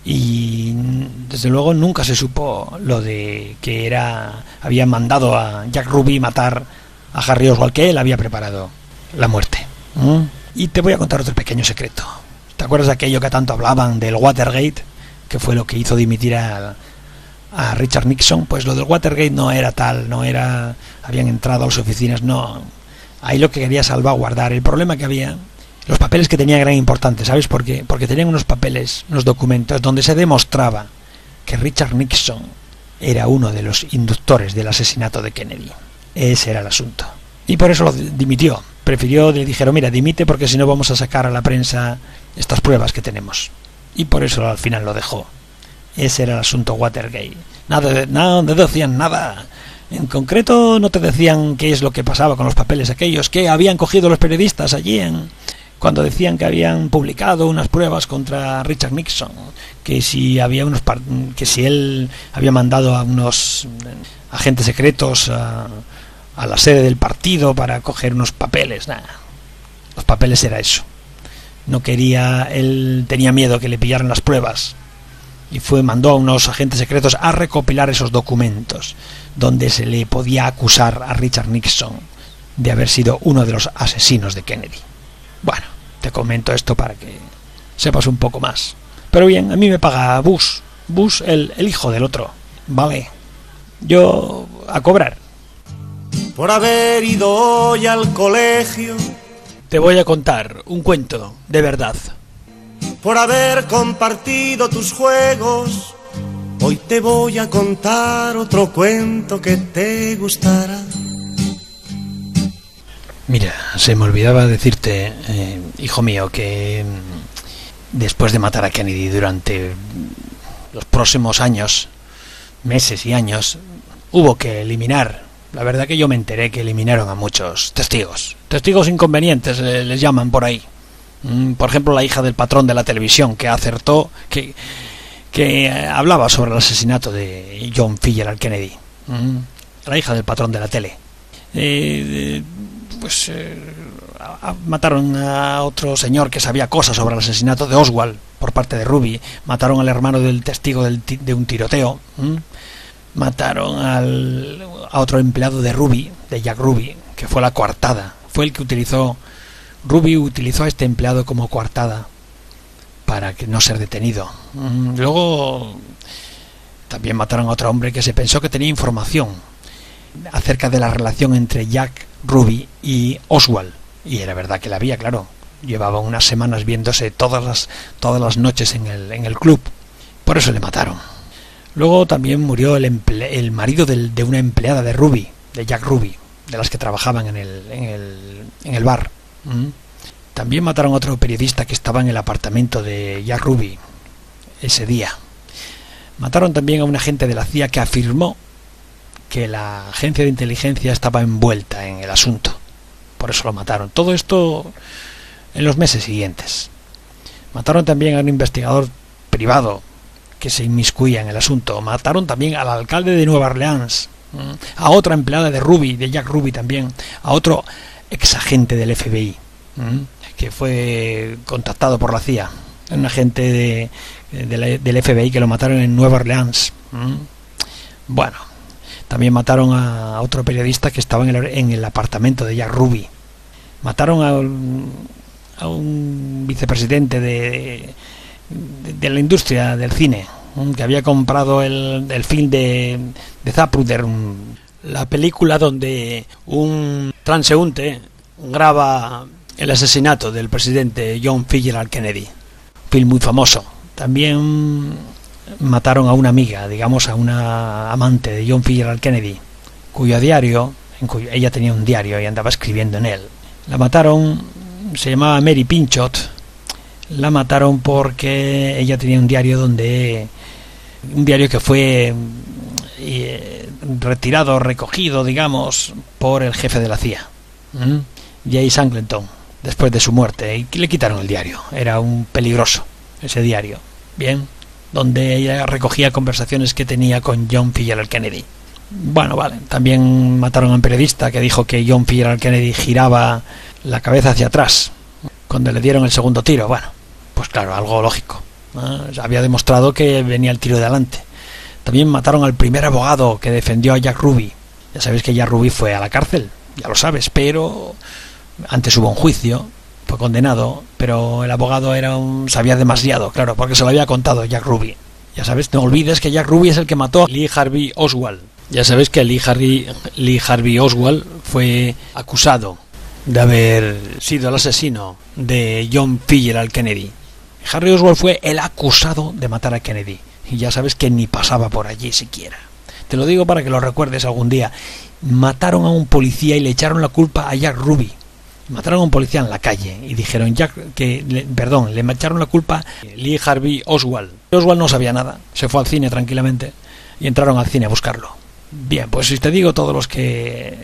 Y desde luego nunca se supo lo de que era habían mandado a Jack Ruby matar a Harry Oswald, que él había preparado la muerte. ¿Mm? Y te voy a contar otro pequeño secreto. ¿Te acuerdas de aquello que tanto hablaban del Watergate? Que fue lo que hizo dimitir a... a Richard Nixon. Pues lo del Watergate no era tal, no era, habían entrado a las oficinas, no, ahí lo que quería salvaguardar, el problema que había, los papeles que tenía gran importancia, ¿sabes por qué? Porque tenían unos papeles, unos documentos donde se demostraba que Richard Nixon era uno de los inductores del asesinato de Kennedy. Ese era el asunto, y por eso lo dimitió. Prefirió, le dijeron, mira, dimite porque si no vamos a sacar a la prensa estas pruebas que tenemos, y por eso al final lo dejó. Ese era el asunto Watergate. Nada, de, no, no decían nada. En concreto no te decían qué es lo que pasaba con los papeles aquellos que habían cogido los periodistas allí en, cuando decían que habían publicado unas pruebas contra Richard Nixon, que si había unos que si él había mandado a unos agentes secretos a, a la sede del partido para coger unos papeles. Nada. Los papeles era eso. No quería, él tenía miedo que le pillaran las pruebas. Y fue mandó a unos agentes secretos a recopilar esos documentos donde se le podía acusar a Richard Nixon de haber sido uno de los asesinos de Kennedy. Bueno, te comento esto para que sepas un poco más. Pero bien, a mí me paga Bush, Bush el, el hijo del otro, ¿vale? Yo a cobrar. Por haber ido hoy al colegio, te voy a contar un cuento de verdad. Por haber compartido tus juegos, hoy te voy a contar otro cuento que te gustará. Mira, se me olvidaba decirte, eh, hijo mío, que después de matar a Kennedy durante los próximos años, meses y años, hubo que eliminar. La verdad que yo me enteré que eliminaron a muchos testigos. Testigos inconvenientes eh, les llaman por ahí. Por ejemplo, la hija del patrón de la televisión que acertó, que, que eh, hablaba sobre el asesinato de John F. Kennedy. La hija del patrón de la tele. Eh, pues eh, a, mataron a otro señor que sabía cosas sobre el asesinato de Oswald por parte de Ruby. Mataron al hermano del testigo del, de un tiroteo. ¿Mm? Mataron al, a otro empleado de Ruby, de Jack Ruby, que fue la coartada. Fue el que utilizó... Ruby utilizó a este empleado como coartada para que no ser detenido. Luego también mataron a otro hombre que se pensó que tenía información acerca de la relación entre Jack Ruby y Oswald, y era verdad que la había, claro. Llevaba unas semanas viéndose todas las todas las noches en el en el club. Por eso le mataron. Luego también murió el, emple, el marido del, de una empleada de Ruby, de Jack Ruby, de las que trabajaban en el en el en el bar. ¿Mm? También mataron a otro periodista que estaba en el apartamento de Jack Ruby ese día. Mataron también a un agente de la C I A que afirmó que la agencia de inteligencia estaba envuelta en el asunto. Por eso lo mataron. Todo esto en los meses siguientes. Mataron también a un investigador privado que se inmiscuía en el asunto. Mataron también al alcalde de Nueva Orleans, a otra empleada de Ruby, de Jack Ruby también, a otro exagente del F B I, que fue contactado por la C I A, un agente de, de la, del F B I que lo mataron en Nueva Orleans. Bueno, también mataron a otro periodista que estaba en el, en el apartamento de Jack Ruby. Mataron a un, a un vicepresidente de, de, de la industria del cine, que había comprado el, el film de, de Zapruder, la película donde un transeúnte graba el asesinato del presidente John Fitzgerald Kennedy. Film muy famoso. También mataron a una amiga, digamos a una amante de John Fitzgerald Kennedy, cuyo diario, en cuyo ella tenía un diario y andaba escribiendo en él. La mataron, se llamaba Mary Pinchot. La mataron porque ella tenía un diario donde un diario que fue eh, retirado, recogido, digamos, por el jefe de la C I A, ¿Mm? Jay Shackleton, después de su muerte, y le quitaron el diario. Era un peligroso ese diario, bien, donde ella recogía conversaciones que tenía con John Fitzgerald Kennedy. Bueno, vale, también mataron a un periodista que dijo que John Fitzgerald Kennedy giraba la cabeza hacia atrás cuando le dieron el segundo tiro. Bueno, pues claro, algo lógico, ¿eh? Había demostrado que venía el tiro de adelante. También mataron al primer abogado que defendió a Jack Ruby. Ya sabéis que Jack Ruby fue a la cárcel, ya lo sabes, pero antes hubo un juicio, fue condenado, pero el abogado era un sabía demasiado, claro, porque se lo había contado Jack Ruby. Ya sabes, no olvides que Jack Ruby es el que mató a Lee Harvey Oswald. Ya sabéis que Lee Harvey, Lee Harvey Oswald fue acusado de haber sido el asesino de John Fitzgerald Kennedy. Harvey Oswald fue el acusado de matar a Kennedy. Y ya sabes que ni pasaba por allí siquiera. Te lo digo para que lo recuerdes algún día. Mataron a un policía y le echaron la culpa a Jack Ruby. Mataron a un policía en la calle y dijeron Jack que le, perdón, le echaron la culpa a Lee Harvey Oswald. Oswald no sabía nada, se fue al cine tranquilamente y entraron al cine a buscarlo. Bien, pues si te digo todos los que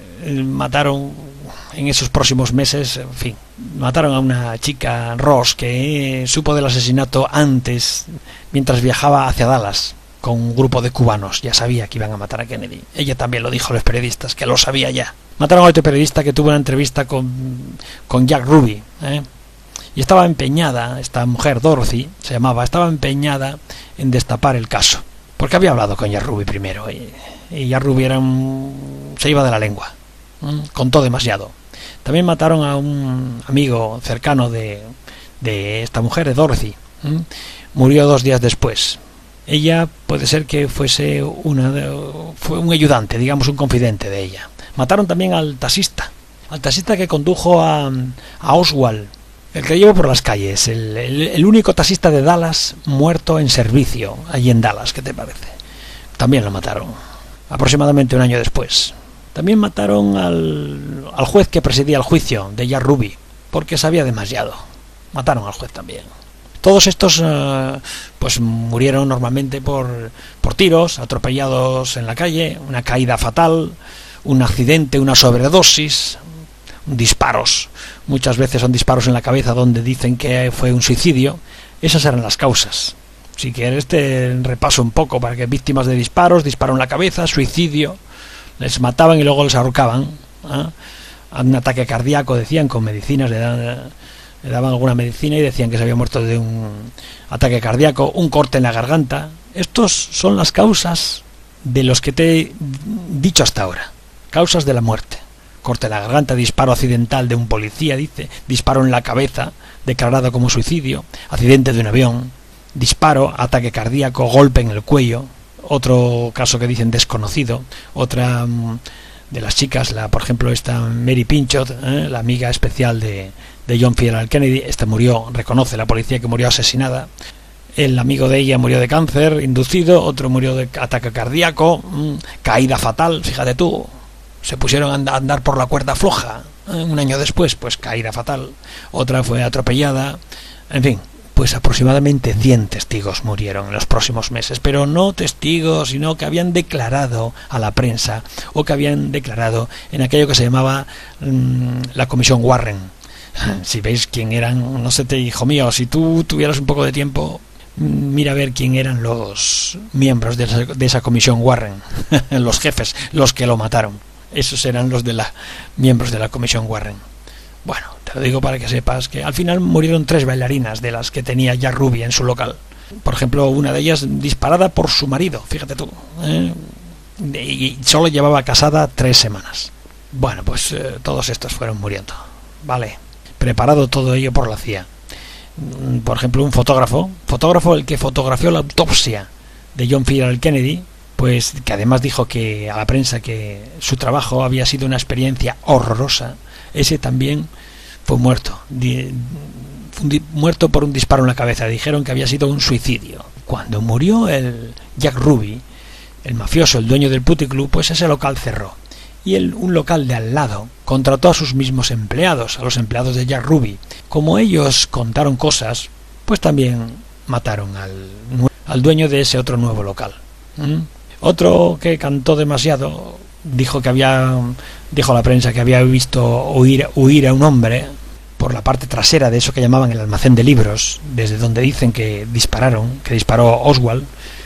mataron en esos próximos meses, en fin, mataron a una chica, Ross, que supo del asesinato antes, mientras viajaba hacia Dallas con un grupo de cubanos. Ya sabía que iban a matar a Kennedy. Ella también lo dijo a los periodistas, que lo sabía ya. Mataron a otro periodista que tuvo una entrevista con, con Jack Ruby, ¿eh? Y estaba empeñada, esta mujer, Dorothy, se llamaba, estaba empeñada en destapar el caso, porque había hablado con Jack Ruby primero, y, y Jack Ruby era un, se iba de la lengua, ¿eh? Contó demasiado. También mataron a un amigo cercano de, de esta mujer, de Dorothy, ¿eh? Murió dos días después. Ella puede ser que fuese una de, fue un ayudante, digamos un confidente de ella. Mataron también al taxista, al taxista que condujo a, a Oswald, el que llevó por las calles, el, el, el único taxista de Dallas muerto en servicio, allí en Dallas, ¿qué te parece? También lo mataron, aproximadamente un año después. También mataron al, al juez que presidía el juicio de Jack Ruby, porque sabía demasiado. Mataron al juez también. Todos estos uh, pues murieron normalmente por, por tiros, atropellados en la calle, una caída fatal, un accidente, una sobredosis, disparos. Muchas veces son disparos en la cabeza donde dicen que fue un suicidio. Esas eran las causas. Si quieres te repaso un poco para que víctimas de disparos, disparo en la cabeza, suicidio, les mataban y luego les ahorcaban, ¿eh? Un ataque cardíaco, decían, con medicinas, le daban, le daban alguna medicina y decían que se había muerto de un ataque cardíaco, un corte en la garganta. Estos son las causas de los que te he dicho hasta ahora. Causas de la muerte: corte en la garganta, disparo accidental de un policía, dice, disparo en la cabeza, declarado como suicidio, accidente de un avión, disparo, ataque cardíaco, golpe en el cuello. Otro caso que dicen desconocido, otra de las chicas, la por ejemplo esta Mary Pinchot, ¿eh? la amiga especial de, de John Fitzgerald Kennedy, esta murió, reconoce la policía que murió asesinada. El amigo de ella murió de cáncer inducido, otro murió de ataque cardíaco, mmm, caída fatal, fíjate tú, se pusieron a andar por la cuerda floja, ¿eh? un año después, pues caída fatal. Otra fue atropellada, en fin. Pues aproximadamente cien testigos murieron en los próximos meses, pero no testigos, sino que habían declarado a la prensa o que habían declarado en aquello que se llamaba mmm, la Comisión Warren. Si veis quién eran, no sé, te, hijo mío, si tú tuvieras un poco de tiempo, Mira a ver quién eran los miembros de esa, de esa comisión Warren, los jefes, los que lo mataron. Esos eran los de la miembros de la comisión Warren. Bueno, te lo digo para que sepas que al final murieron tres bailarinas de las que tenía Jack Ruby en su local. Por ejemplo, una de ellas disparada por su marido, fíjate tú, ¿eh? Y solo llevaba casada tres semanas. Bueno, pues eh, todos estos fueron muriendo. Vale, preparado todo ello por la C I A. Por ejemplo, un fotógrafo, fotógrafo el que fotografió la autopsia de John F. Kennedy, pues que además dijo que a la prensa que su trabajo había sido una experiencia horrorosa, ese también fue muerto, di, di, muerto por un disparo en la cabeza. Dijeron que había sido un suicidio. Cuando murió el Jack Ruby, el mafioso, el dueño del puticlub, pues ese local cerró. Y el, un local de al lado contrató a sus mismos empleados, a los empleados de Jack Ruby. Como ellos contaron cosas, pues también mataron al, al dueño de ese otro nuevo local. ¿Mm? Otro que cantó demasiado dijo que había, dijo a la prensa que había visto huir, huir a un hombre por la parte trasera de eso que llamaban el almacén de libros, desde donde dicen que dispararon, que disparó Oswald.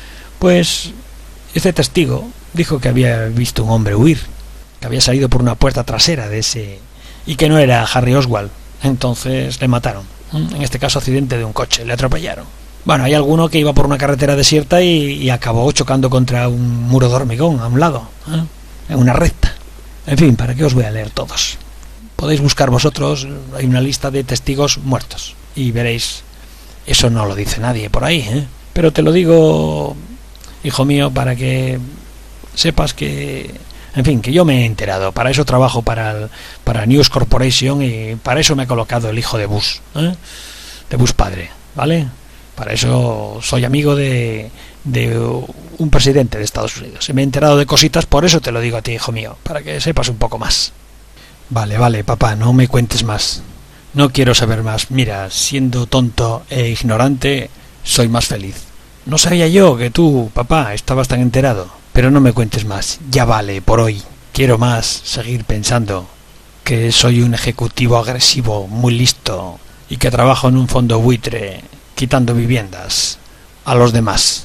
Pues este testigo dijo que había visto un hombre huir, que había salido por una puerta trasera de ese y que no era Harry Oswald. Entonces le mataron. En este caso accidente de un coche, le atropellaron. Bueno, hay alguno que iba por una carretera desierta y, y acabó chocando contra un muro de hormigón a un lado, ¿eh? En una recta. En fin, ¿para qué os voy a leer todos? Podéis buscar vosotros, hay una lista de testigos muertos y veréis, eso no lo dice nadie por ahí, ¿eh? Pero te lo digo, hijo mío, para que sepas que, en fin, que yo me he enterado. Para eso trabajo para el, para News Corporation y para eso me ha colocado el hijo de Bush, ¿eh? De Bush padre, ¿vale? Para eso soy amigo de, de un presidente de Estados Unidos. Y me he enterado de cositas, por eso te lo digo a ti, hijo mío, para que sepas un poco más. Vale, vale, papá, no me cuentes más. No quiero saber más. Mira, siendo tonto e ignorante, soy más feliz. No sabía yo que tú, papá, estabas tan enterado. Pero no me cuentes más. Ya vale, por hoy. Quiero más seguir pensando que soy un ejecutivo agresivo, muy listo, y que trabajo en un fondo buitre, quitando viviendas a los demás.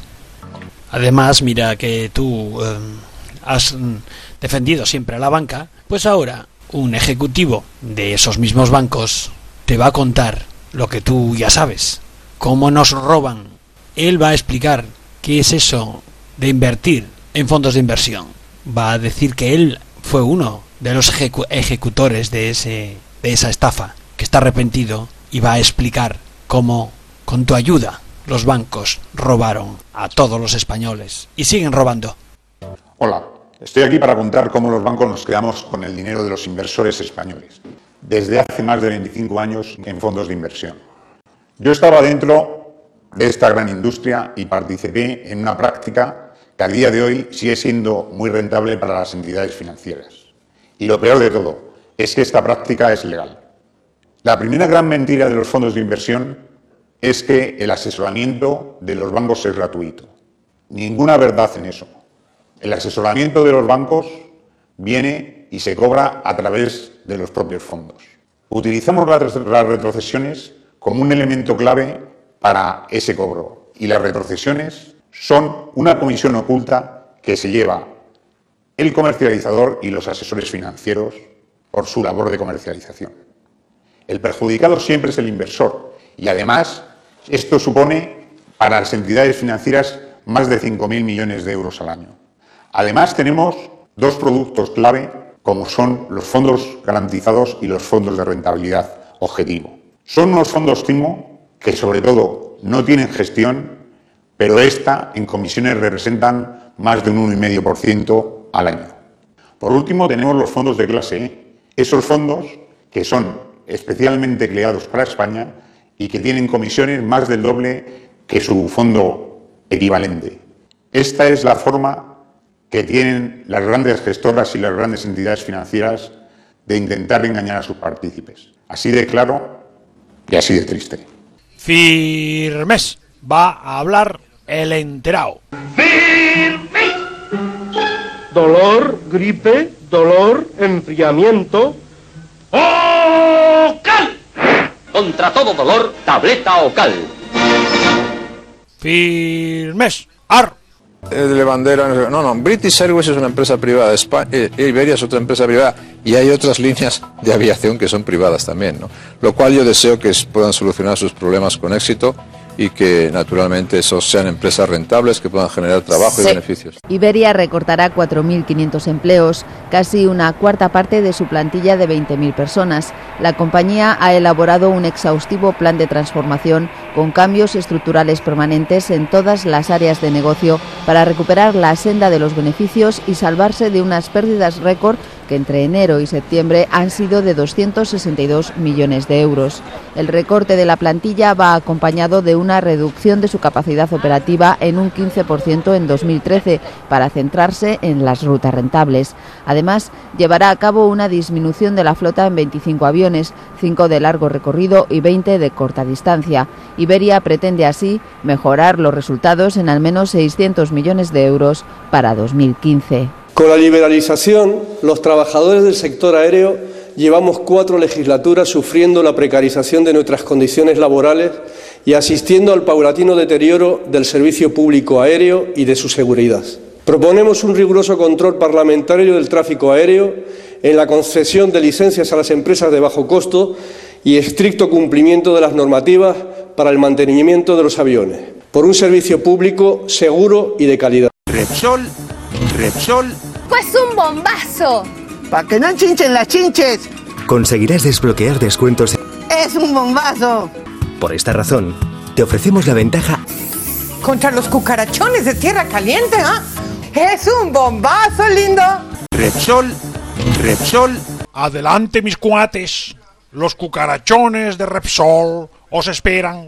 Además, mira que tú eh, has defendido siempre a la banca, pues ahora un ejecutivo de esos mismos bancos te va a contar lo que tú ya sabes, cómo nos roban. Él va a explicar qué es eso de invertir en fondos de inversión. Va a decir que él fue uno de los ejecu- ejecutores de ese de esa estafa, que está arrepentido, y va a explicar cómo, con tu ayuda, los bancos robaron a todos los españoles y siguen robando. Hola, estoy aquí para contar cómo los bancos nos quedamos con el dinero de los inversores españoles, desde hace más de veinticinco años en fondos de inversión. Yo estaba dentro de esta gran industria y participé en una práctica que a día de hoy sigue siendo muy rentable para las entidades financieras. Y lo peor de todo es que esta práctica es legal. La primera gran mentira de los fondos de inversión es que el asesoramiento de los bancos es gratuito. Ninguna verdad en eso. El asesoramiento de los bancos viene y se cobra a través de los propios fondos. Utilizamos las retrocesiones como un elemento clave para ese cobro, y las retrocesiones son una comisión oculta que se lleva el comercializador y los asesores financieros por su labor de comercialización. El perjudicado siempre es el inversor, y además esto supone para las entidades financieras más de cinco mil millones de euros al año. Además tenemos dos productos clave, como son los fondos garantizados y los fondos de rentabilidad objetivo. Son unos fondos timo que sobre todo no tienen gestión, pero esta en comisiones representan más de un uno coma cinco por ciento al año. Por último tenemos los fondos de clase E, esos fondos que son especialmente creados para España y que tienen comisiones más del doble que su fondo equivalente. Esta es la forma que tienen las grandes gestoras y las grandes entidades financieras de intentar engañar a sus partícipes. Así de claro y así de triste. Firmes, va a hablar el enterao. ¡Firmes! Dolor, gripe, dolor, enfriamiento. ¡Ocal! Contra todo dolor, tableta Ocal. Firmes. Ar. De bandera, no, no, British Airways es una empresa privada, España, eh, Iberia es otra empresa privada y hay otras líneas de aviación que son privadas también, ¿no? Lo cual yo deseo que puedan solucionar sus problemas con éxito y que naturalmente esos sean empresas rentables que puedan generar trabajo sí. y beneficios. Iberia recortará cuatro mil quinientos empleos, casi una cuarta parte de su plantilla de veinte mil personas. La compañía ha elaborado un exhaustivo plan de transformación con cambios estructurales permanentes en todas las áreas de negocio para recuperar la senda de los beneficios y salvarse de unas pérdidas récord que entre enero y septiembre han sido de doscientos sesenta y dos millones de euros. El recorte de la plantilla va acompañado de una reducción de su capacidad operativa en un quince por ciento en dos mil trece para centrarse en las rutas rentables. Además, llevará a cabo una disminución de la flota en veinticinco aviones, cinco de largo recorrido y veinte de corta distancia. Iberia pretende así mejorar los resultados en al menos seiscientos millones de euros para dos mil quince. Con la liberalización, los trabajadores del sector aéreo llevamos cuatro legislaturas sufriendo la precarización de nuestras condiciones laborales y asistiendo al paulatino deterioro del servicio público aéreo y de su seguridad. Proponemos un riguroso control parlamentario del tráfico aéreo en la concesión de licencias a las empresas de bajo costo y estricto cumplimiento de las normativas para el mantenimiento de los aviones, por un servicio público seguro y de calidad. Repsol, Repsol. ¡Pues un bombazo! ¡Para que no chinchen las chinches! Conseguirás desbloquear descuentos. ¡Es un bombazo! Por esta razón, te ofrecemos la ventaja contra los cucarachones de tierra caliente, ¿ah? ¿eh? ¡Es un bombazo, lindo! Repsol, Repsol. Adelante, mis cuates. Los cucarachones de Repsol os esperan.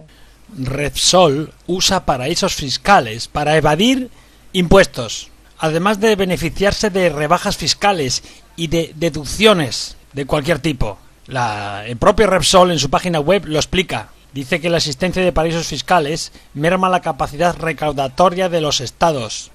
Repsol usa paraísos fiscales para evadir impuestos, además de beneficiarse de rebajas fiscales y de deducciones de cualquier tipo. La, el propio Repsol en su página web lo explica. Dice que la existencia de paraísos fiscales merma la capacidad recaudatoria de los estados.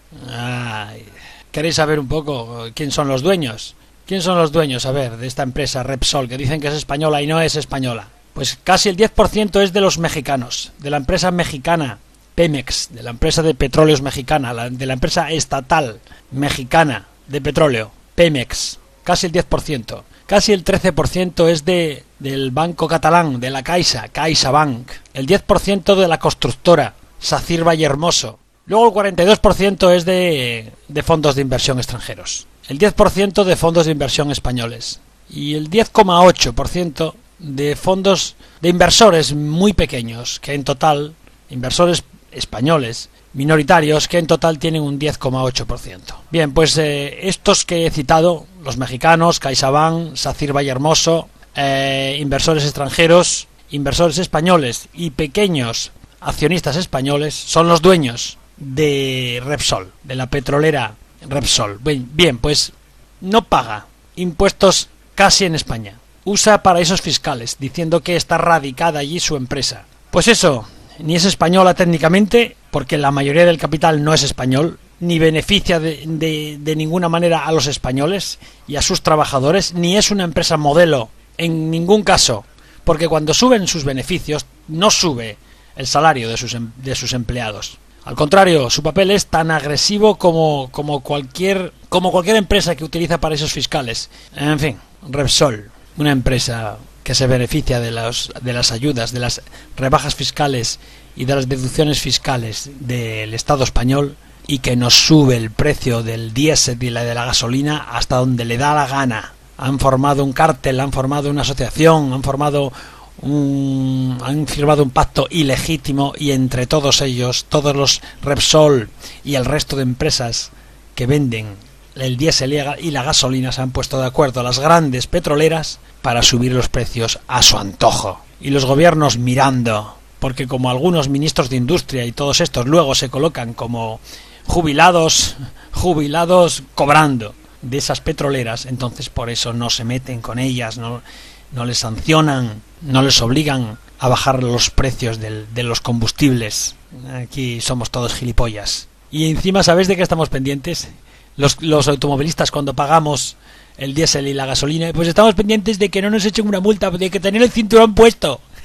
Ay, ¿queréis saber un poco quién son los dueños? ¿Quién son los dueños, a ver, de esta empresa Repsol, que dicen que es española y no es española? Pues casi el diez por ciento es de los mexicanos, de la empresa mexicana Pemex, de la empresa de petróleos mexicana, la, de la empresa estatal mexicana de petróleo, Pemex, casi el diez por ciento. Casi el trece por ciento es de del banco catalán, de la Caixa, CaixaBank. El diez por ciento de la constructora, Sacir Vallehermoso. Luego el cuarenta y dos por ciento es de, de fondos de inversión extranjeros. El diez por ciento de fondos de inversión españoles. Y el diez coma ocho por ciento de fondos de inversores muy pequeños, que en total, inversores españoles minoritarios, que en total tienen un diez coma ocho por ciento. Bien, pues eh, estos que he citado, los mexicanos, CaixaBank, Sacir Vallehermoso, eh, inversores extranjeros, inversores españoles y pequeños accionistas españoles, son los dueños de Repsol, de la petrolera Repsol. Bien, bien, pues no paga impuestos casi en España. Usa paraísos fiscales, diciendo que está radicada allí su empresa. Pues eso, ni es española técnicamente, porque la mayoría del capital no es español, ni beneficia de, de, de ninguna manera a los españoles y a sus trabajadores, ni es una empresa modelo en ningún caso, porque cuando suben sus beneficios no sube el salario de sus, de sus empleados. Al contrario, su papel es tan agresivo como, como, cualquier, como cualquier empresa que utiliza paraísos fiscales. En fin, Repsol, una empresa que se beneficia de, los, de las ayudas, de las rebajas fiscales y de las deducciones fiscales del Estado español, y que nos sube el precio del diésel y la de la gasolina hasta donde le da la gana. Han formado un cártel, han formado una asociación, han formado un, han firmado un pacto ilegítimo, y entre todos ellos, todos los Repsol y el resto de empresas que venden el diésel y la gasolina se han puesto de acuerdo, las grandes petroleras, para subir los precios a su antojo. Y los gobiernos mirando, porque como algunos ministros de industria y todos estos luego se colocan como jubilados, jubilados cobrando de esas petroleras, entonces por eso no se meten con ellas, no, no les sancionan, no les obligan a bajar los precios del, de los combustibles. Aquí somos todos gilipollas. Y encima, ¿sabéis de qué estamos pendientes? Los, los automovilistas, cuando pagamos el diésel y la gasolina, pues estamos pendientes de que no nos echen una multa, de que tener el cinturón puesto.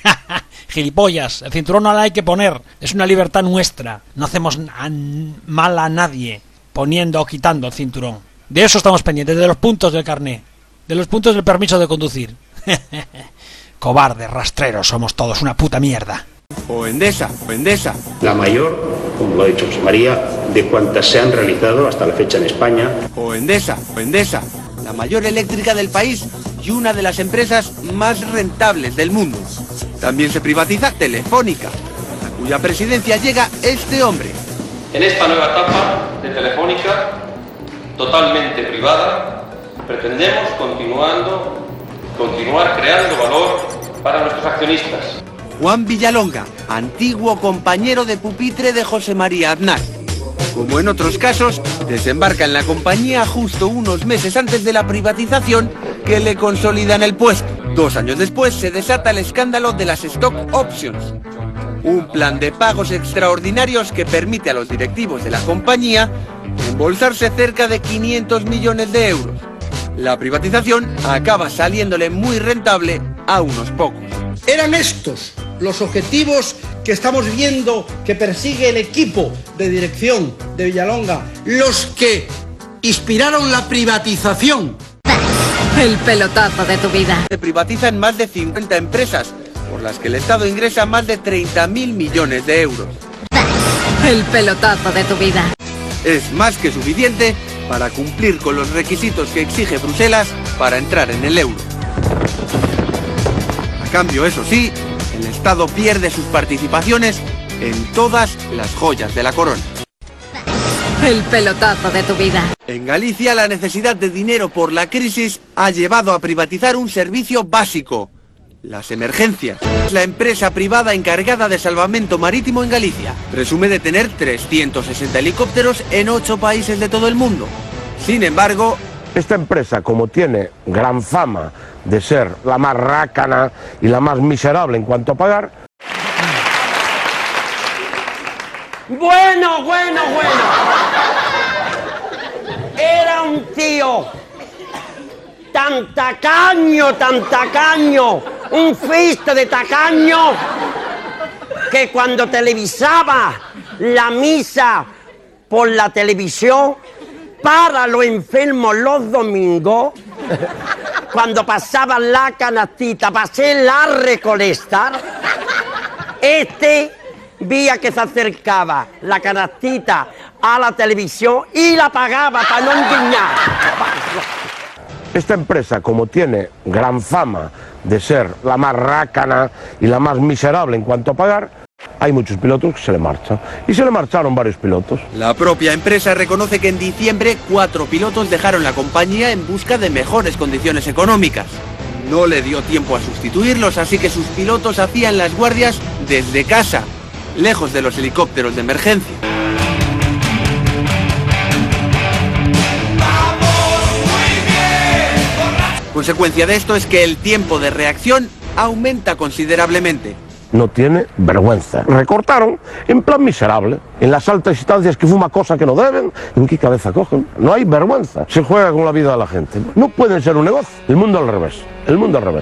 Gilipollas, el cinturón no lo hay que poner, es una libertad nuestra, no hacemos a mal a nadie poniendo o quitando el cinturón. De eso estamos pendientes, de los puntos del carné, de los puntos del permiso de conducir. Cobardes, rastreros, somos todos una puta mierda. O Endesa, o Endesa. La mayor, como lo ha dicho José María, de cuantas se han realizado hasta la fecha en España. O Endesa, o Endesa. La mayor eléctrica del país y una de las empresas más rentables del mundo. También se privatiza Telefónica, a cuya presidencia llega este hombre. En esta nueva etapa de Telefónica, totalmente privada, pretendemos continuando, continuar creando valor para nuestros accionistas. Juan Villalonga, antiguo compañero de pupitre de José María Aznar. Como en otros casos, desembarca en la compañía justo unos meses antes de la privatización que le consolidan el puesto. Dos años después se desata el escándalo de las Stock Options, un plan de pagos extraordinarios que permite a los directivos de la compañía embolsarse cerca de quinientos millones de euros. La privatización acaba saliéndole muy rentable a unos pocos. Eran estos los objetivos que estamos viendo que persigue el equipo de dirección de Villalonga, los que inspiraron la privatización. El pelotazo de tu vida. Se privatizan más de cincuenta empresas, por las que el Estado ingresa más de treinta mil millones de euros. El pelotazo de tu vida. Es más que suficiente para cumplir con los requisitos que exige Bruselas para entrar en el euro. A cambio, eso sí, el Estado pierde sus participaciones en todas las joyas de la corona. El pelotazo de tu vida. En Galicia, la necesidad de dinero por la crisis ha llevado a privatizar un servicio básico: las emergencias. La empresa privada encargada de salvamento marítimo en Galicia presume de tener trescientos sesenta helicópteros en ocho países de todo el mundo. Sin embargo, esta empresa, como tiene gran fama de ser la más rácana y la más miserable en cuanto a pagar... Bueno, bueno, bueno. Era un tío tan tacaño, tan tacaño, un fisto de tacaño, que cuando televisaba la misa por la televisión para los enfermos los domingos, cuando pasaba la canastita para hacer la recolecta, este vía que se acercaba la canastita a la televisión y la pagaba para no engañar. Esta empresa, como tiene gran fama de ser la más rácana y la más miserable en cuanto a pagar, hay muchos pilotos que se le marchan. Y se le marcharon varios pilotos. La propia empresa reconoce que en diciembre cuatro pilotos dejaron la compañía en busca de mejores condiciones económicas. No le dio tiempo a sustituirlos, así que sus pilotos hacían las guardias desde casa, lejos de los helicópteros de emergencia. Consecuencia de esto es que el tiempo de reacción aumenta considerablemente. No tiene vergüenza. Recortaron en plan miserable. En las altas instancias que fuma cosas que no deben. ¿En qué cabeza cogen? No hay vergüenza. Se juega con la vida de la gente. No pueden ser un negocio. El mundo al revés. El mundo al revés.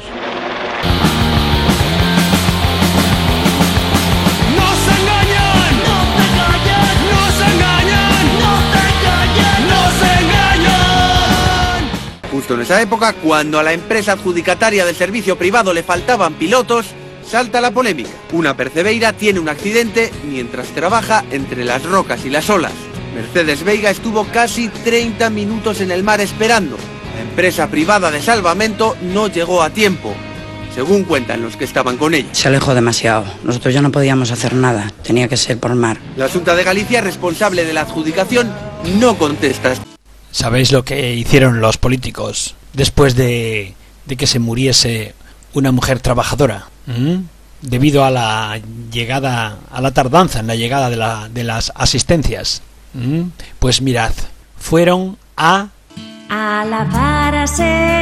Justo en esa época, cuando a la empresa adjudicataria del servicio privado le faltaban pilotos, salta la polémica. Una percebeira tiene un accidente mientras trabaja entre las rocas y las olas. Mercedes Veiga estuvo casi treinta minutos en el mar esperando. La empresa privada de salvamento no llegó a tiempo, según cuentan los que estaban con ella. Se alejó demasiado. Nosotros ya no podíamos hacer nada. Tenía que ser por mar. La Xunta de Galicia, responsable de la adjudicación, no contesta. ¿Sabéis lo que hicieron los políticos después de, de que se muriese una mujer trabajadora? ¿Mm? Debido a la llegada, a la tardanza en la llegada de, la, de las asistencias. ¿Mm? Pues mirad, fueron a... A lavar a ser